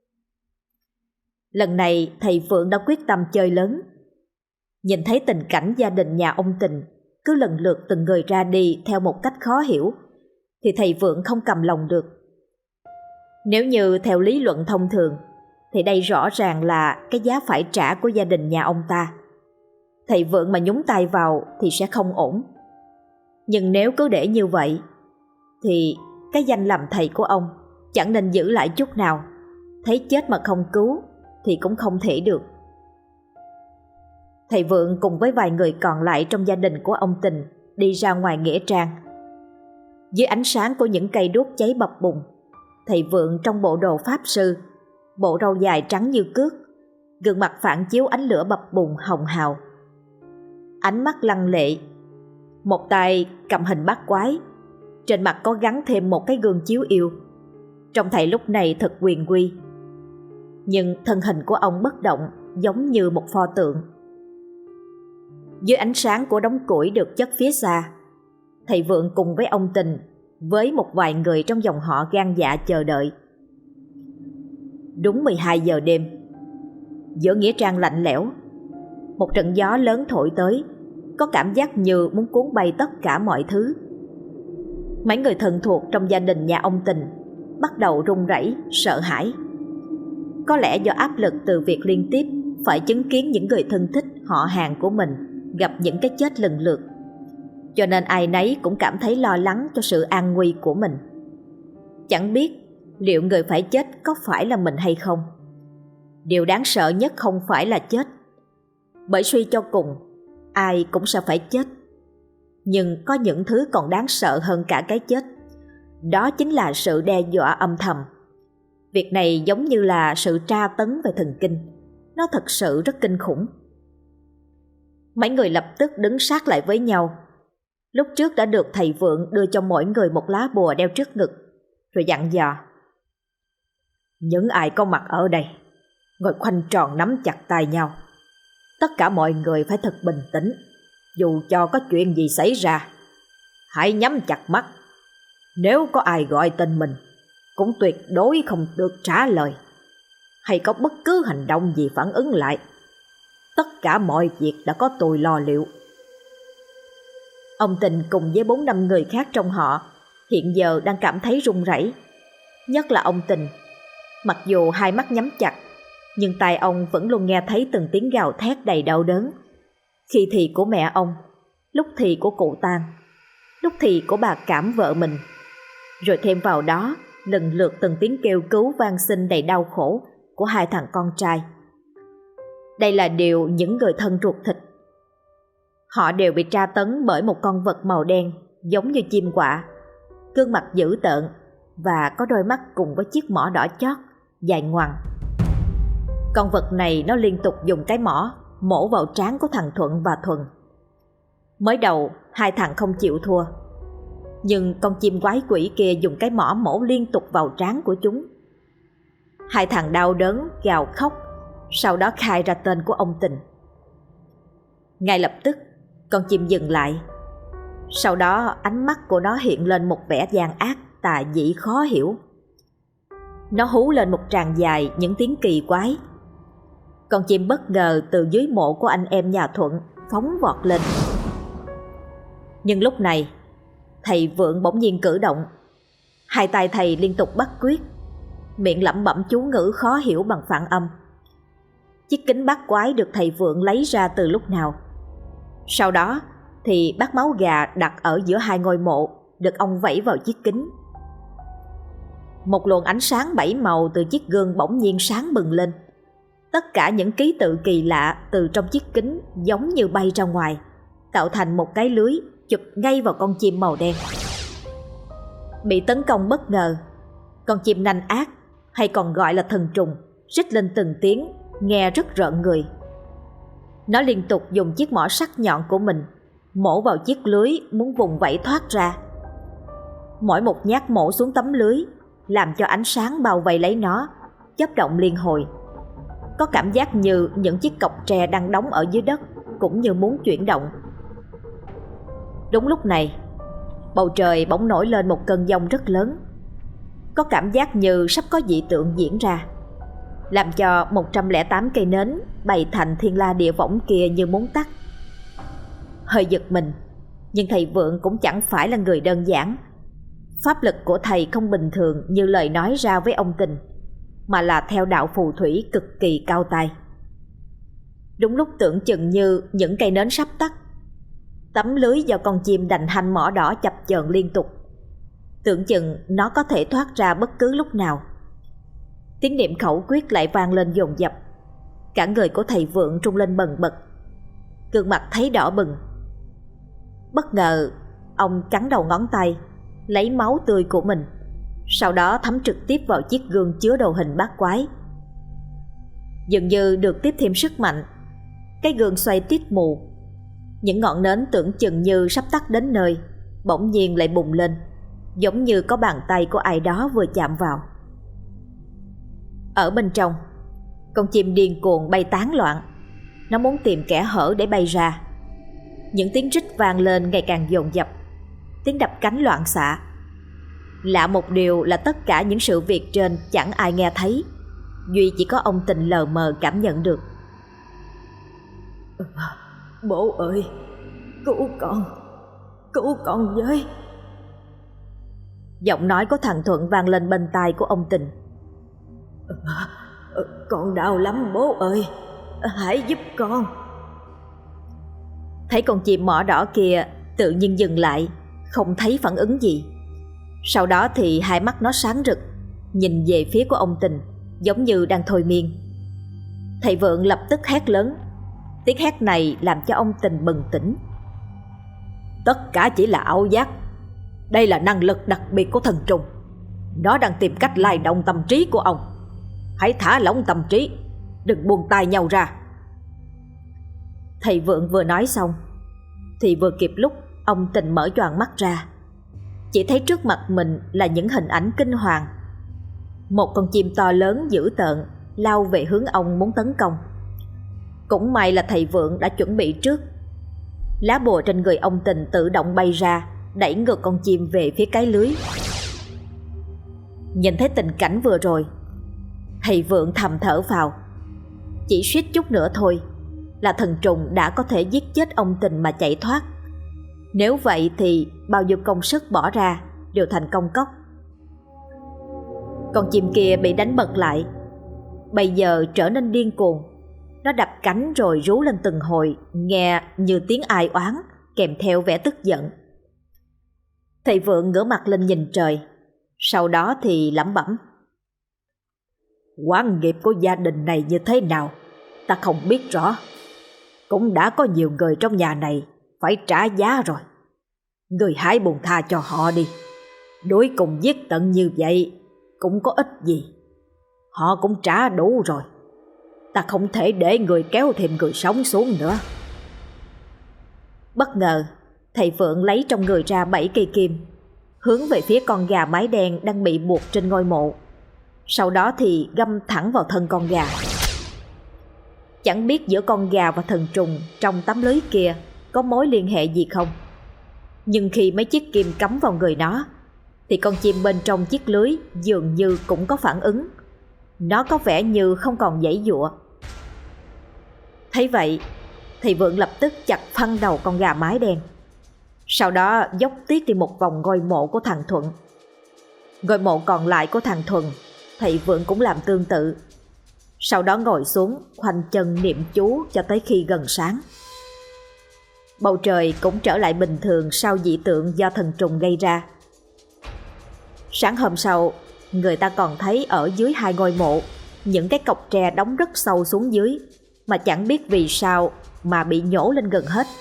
Lần này thầy Vượng đã quyết tâm chơi lớn. Nhìn thấy tình cảnh gia đình nhà ông Tình cứ lần lượt từng người ra đi theo một cách khó hiểu, thì thầy Vượng không cầm lòng được. Nếu như theo lý luận thông thường, thì đây rõ ràng là cái giá phải trả của gia đình nhà ông ta. Thầy Vượng mà nhúng tay vào thì sẽ không ổn. Nhưng nếu cứ để như vậy, thì cái danh làm thầy của ông chẳng nên giữ lại chút nào. Thấy chết mà không cứu thì cũng không thể được. Thầy Vượng cùng với vài người còn lại trong gia đình của ông Tình đi ra ngoài nghĩa trang. Dưới ánh sáng của những cây đuốc cháy bập bùng, thầy Vượng trong bộ đồ pháp sư, bộ râu dài trắng như cước, gương mặt phản chiếu ánh lửa bập bùng hồng hào. Ánh mắt lăng lệ, một tay cầm hình bát quái, trên mặt có gắn thêm một cái gương chiếu yêu. Trông thầy lúc này thật quyền quy. Nhưng thân hình của ông bất động, giống như một pho tượng. Dưới ánh sáng của đống củi được chất phía xa, thầy Vượng cùng với ông Tình với một vài người trong dòng họ gan dạ chờ đợi. Đúng mười hai giờ đêm, giữa nghĩa trang lạnh lẽo, một trận gió lớn thổi tới, có cảm giác như muốn cuốn bay tất cả mọi thứ. Mấy người thân thuộc trong gia đình nhà ông Tình bắt đầu run rẩy, sợ hãi. Có lẽ do áp lực từ việc liên tiếp phải chứng kiến những người thân thích họ hàng của mình gặp những cái chết lần lượt, cho nên ai nấy cũng cảm thấy lo lắng cho sự an nguy của mình. Chẳng biết liệu người phải chết có phải là mình hay không. Điều đáng sợ nhất không phải là chết, bởi suy cho cùng ai cũng sẽ phải chết. Nhưng có những thứ còn đáng sợ hơn cả cái chết, đó chính là sự đe dọa âm thầm. Việc này giống như là sự tra tấn về thần kinh, nó thật sự rất kinh khủng. Mấy người lập tức đứng sát lại với nhau. Lúc trước đã được thầy Vượng đưa cho mỗi người một lá bùa đeo trước ngực, rồi dặn dò: những ai có mặt ở đây, ngồi khoanh tròn nắm chặt tay nhau. Tất cả mọi người phải thật bình tĩnh, dù cho có chuyện gì xảy ra. Hãy nhắm chặt mắt. Nếu có ai gọi tên mình, cũng tuyệt đối không được trả lời, hay có bất cứ hành động gì phản ứng lại. Tất cả mọi việc đã có tôi lo liệu. Ông Tình cùng với bốn năm người khác trong họ hiện giờ đang cảm thấy run rẩy. Nhất là ông Tình, mặc dù hai mắt nhắm chặt, nhưng tai ông vẫn luôn nghe thấy từng tiếng gào thét đầy đau đớn. Khi thì của mẹ ông, lúc thì của cụ Tang, lúc thì của bà Cảm vợ mình, rồi thêm vào đó lần lượt từng tiếng kêu cứu van xin đầy đau khổ của hai thằng con trai. Đây là điều những người thân ruột thịt. Họ đều bị tra tấn bởi một con vật màu đen giống như chim quạ, gương mặt dữ tợn và có đôi mắt cùng với chiếc mỏ đỏ chót dài ngoằng. Con vật này nó liên tục dùng cái mỏ mổ vào trán của thằng Thuận và Thuần. Mới đầu hai thằng không chịu thua, nhưng con chim quái quỷ kia dùng cái mỏ mổ liên tục vào trán của chúng. Hai thằng đau đớn gào khóc, sau đó khai ra tên của ông Tình. Ngay lập tức con chim dừng lại. Sau đó ánh mắt của nó hiện lên một vẻ gian ác tà dị khó hiểu. Nó hú lên một tràng dài những tiếng kỳ quái. Con chim bất ngờ từ dưới mộ của anh em nhà Thuận phóng vọt lên. Nhưng lúc này thầy Vượng bỗng nhiên cử động. Hai tay thầy liên tục bắt quyết, miệng lẩm bẩm chú ngữ khó hiểu bằng phản âm. Chiếc kính bát quái được thầy Vượng lấy ra từ lúc nào. Sau đó thì bát máu gà đặt ở giữa hai ngôi mộ được ông vẩy vào chiếc kính. Một luồng ánh sáng bảy màu từ chiếc gương bỗng nhiên sáng bừng lên. Tất cả những ký tự kỳ lạ từ trong chiếc kính giống như bay ra ngoài, tạo thành một cái lưới chụp ngay vào con chim màu đen. Bị tấn công bất ngờ, con chim nanh ác, hay còn gọi là thần trùng, rít lên từng tiếng, nghe rất rợn người. Nó liên tục dùng chiếc mỏ sắc nhọn của mình mổ vào chiếc lưới, muốn vùng vẫy thoát ra. Mỗi một nhát mổ xuống tấm lưới làm cho ánh sáng bao vây lấy nó chớp động liên hồi. Có cảm giác như những chiếc cọc tre đang đóng ở dưới đất cũng như muốn chuyển động. Đúng lúc này, bầu trời bỗng nổi lên một cơn giông rất lớn. Có cảm giác như sắp có dị tượng diễn ra, làm cho một trăm lẻ tám cây nến bày thành thiên la địa võng kia như muốn tắt. Hơi giật mình, nhưng thầy Vượng cũng chẳng phải là người đơn giản. Pháp lực của thầy không bình thường như lời nói ra với ông Tình, mà là theo đạo phù thủy cực kỳ cao tay. Đúng lúc tưởng chừng như những cây nến sắp tắt, tấm lưới do con chim đành hanh mỏ đỏ chập chờn liên tục, tưởng chừng nó có thể thoát ra bất cứ lúc nào. Tiếng niệm khẩu quyết lại vang lên dồn dập. Cả người của thầy Vượng rung lên bần bật, gương mặt thấy đỏ bừng. Bất ngờ ông cắn đầu ngón tay, lấy máu tươi của mình, sau đó thấm trực tiếp vào chiếc gương chứa đồ hình bát quái. Dường như được tiếp thêm sức mạnh, cái gương xoay tít mù. Những ngọn nến tưởng chừng như sắp tắt đến nơi, bỗng nhiên lại bùng lên, giống như có bàn tay của ai đó vừa chạm vào. Ở bên trong, con chim điên cuồng bay tán loạn. Nó muốn tìm kẽ hở để bay ra. Những tiếng rít vang lên ngày càng dồn dập. tiếng đập cánh loạn xạ. Lạ một điều là tất cả những sự việc trên chẳng ai nghe thấy, duy chỉ có ông Tình lờ mờ cảm nhận được. Bố ơi, cứu con, cứu con với. Giọng nói của thằng Thuận vang lên bên tai của ông Tình. Con đau lắm bố ơi, hãy giúp con. Thấy con chim mỏ đỏ kia tự nhiên dừng lại, không thấy phản ứng gì. Sau đó thì hai mắt nó sáng rực, nhìn về phía của ông Tình, giống như đang thôi miên. Thầy Vượng lập tức hét lớn. Tiếng hét này làm cho ông Tình bừng tỉnh. Tất cả chỉ là ảo giác. Đây là năng lực đặc biệt của thần trùng. Nó đang tìm cách lay động tâm trí của ông. Hãy thả lỏng tâm trí, đừng buông tay nhau ra. Thầy Vượng vừa nói xong thì vừa kịp lúc ông Tình mở choàng mắt ra. Chỉ thấy trước mặt mình là những hình ảnh kinh hoàng. Một con chim to lớn dữ tợn lao về hướng ông muốn tấn công. Cũng may là thầy Vượng đã chuẩn bị trước. Lá bùa trên người ông Tình tự động bay ra, đẩy ngược con chim về phía cái lưới. Nhìn thấy tình cảnh vừa rồi, thầy Vượng thầm thở phào. Chỉ suýt chút nữa thôi là thần trùng đã có thể giết chết ông Tình mà chạy thoát. Nếu vậy thì bao nhiêu công sức bỏ ra đều thành công cốc. Con chim kia bị đánh bật lại, bây giờ trở nên điên cuồng. Nó đập cánh rồi rú lên từng hồi, nghe như tiếng ai oán, kèm theo vẻ tức giận. Thầy Vượng ngửa mặt lên nhìn trời, sau đó thì lẩm bẩm. Oán nghiệp của gia đình này như thế nào ta không biết rõ. Cũng đã có nhiều người trong nhà này phải trả giá rồi. Người hãy buông tha cho họ đi. Đối cùng giết tận như vậy cũng có ích gì. Họ cũng trả đủ rồi. Ta không thể để người kéo thêm người sống xuống nữa. Bất ngờ thầy Vượng lấy trong người ra bảy cây kim, hướng về phía con gà mái đen đang bị buộc trên ngôi mộ. Sau đó thì găm thẳng vào thân con gà. Chẳng biết giữa con gà và thần trùng trong tấm lưới kia có mối liên hệ gì không, nhưng khi mấy chiếc kim cắm vào người nó thì con chim bên trong chiếc lưới dường như cũng có phản ứng. Nó có vẻ như không còn giãy giụa. Thấy vậy, thầy Vượng lập tức chặt phăng đầu con gà mái đen. Sau đó dốc tiết đi một vòng ngôi mộ của thằng Thuận. Ngôi mộ còn lại của thằng Thuận, thầy Vượng cũng làm tương tự. Sau đó ngồi xuống khoanh chân niệm chú cho tới khi gần sáng. Bầu trời cũng trở lại bình thường sau dị tượng do thần trùng gây ra. Sáng hôm sau, người ta còn thấy ở dưới hai ngôi mộ những cái cọc tre đóng rất sâu xuống dưới, mà chẳng biết vì sao mà bị nhổ lên gần hết.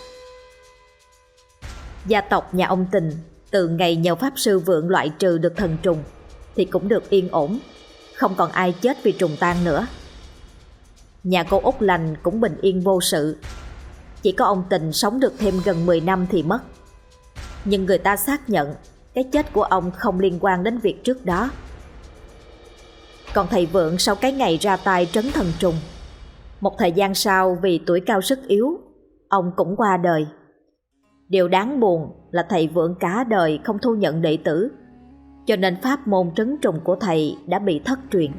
Gia tộc nhà ông Tình từ ngày nhờ pháp sư Vượng loại trừ được thần trùng thì cũng được yên ổn, không còn ai chết vì trùng tan nữa. Nhà cô Út Lành cũng bình yên vô sự. Chỉ có ông Tình sống được thêm gần mười năm thì mất. Nhưng người ta xác nhận cái chết của ông không liên quan đến việc trước đó. Còn thầy Vượng sau cái ngày ra tay trấn thần trùng, một thời gian sau vì tuổi cao sức yếu, ông cũng qua đời. Điều đáng buồn là thầy Vượng cả đời không thu nhận đệ tử, cho nên pháp môn trấn trùng của thầy đã bị thất truyền.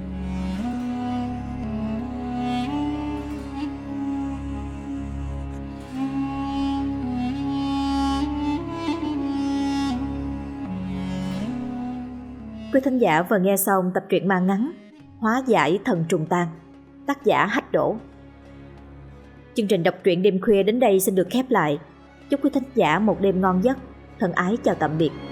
Quý thính giả vừa nghe xong tập truyện ma ngắn Hóa giải thần trùng tan, tác giả Hách Đỗ. Chương trình đọc truyện đêm khuya đến đây xin được khép lại. Chúc quý thính giả một đêm ngon giấc. Thân ái chào tạm biệt.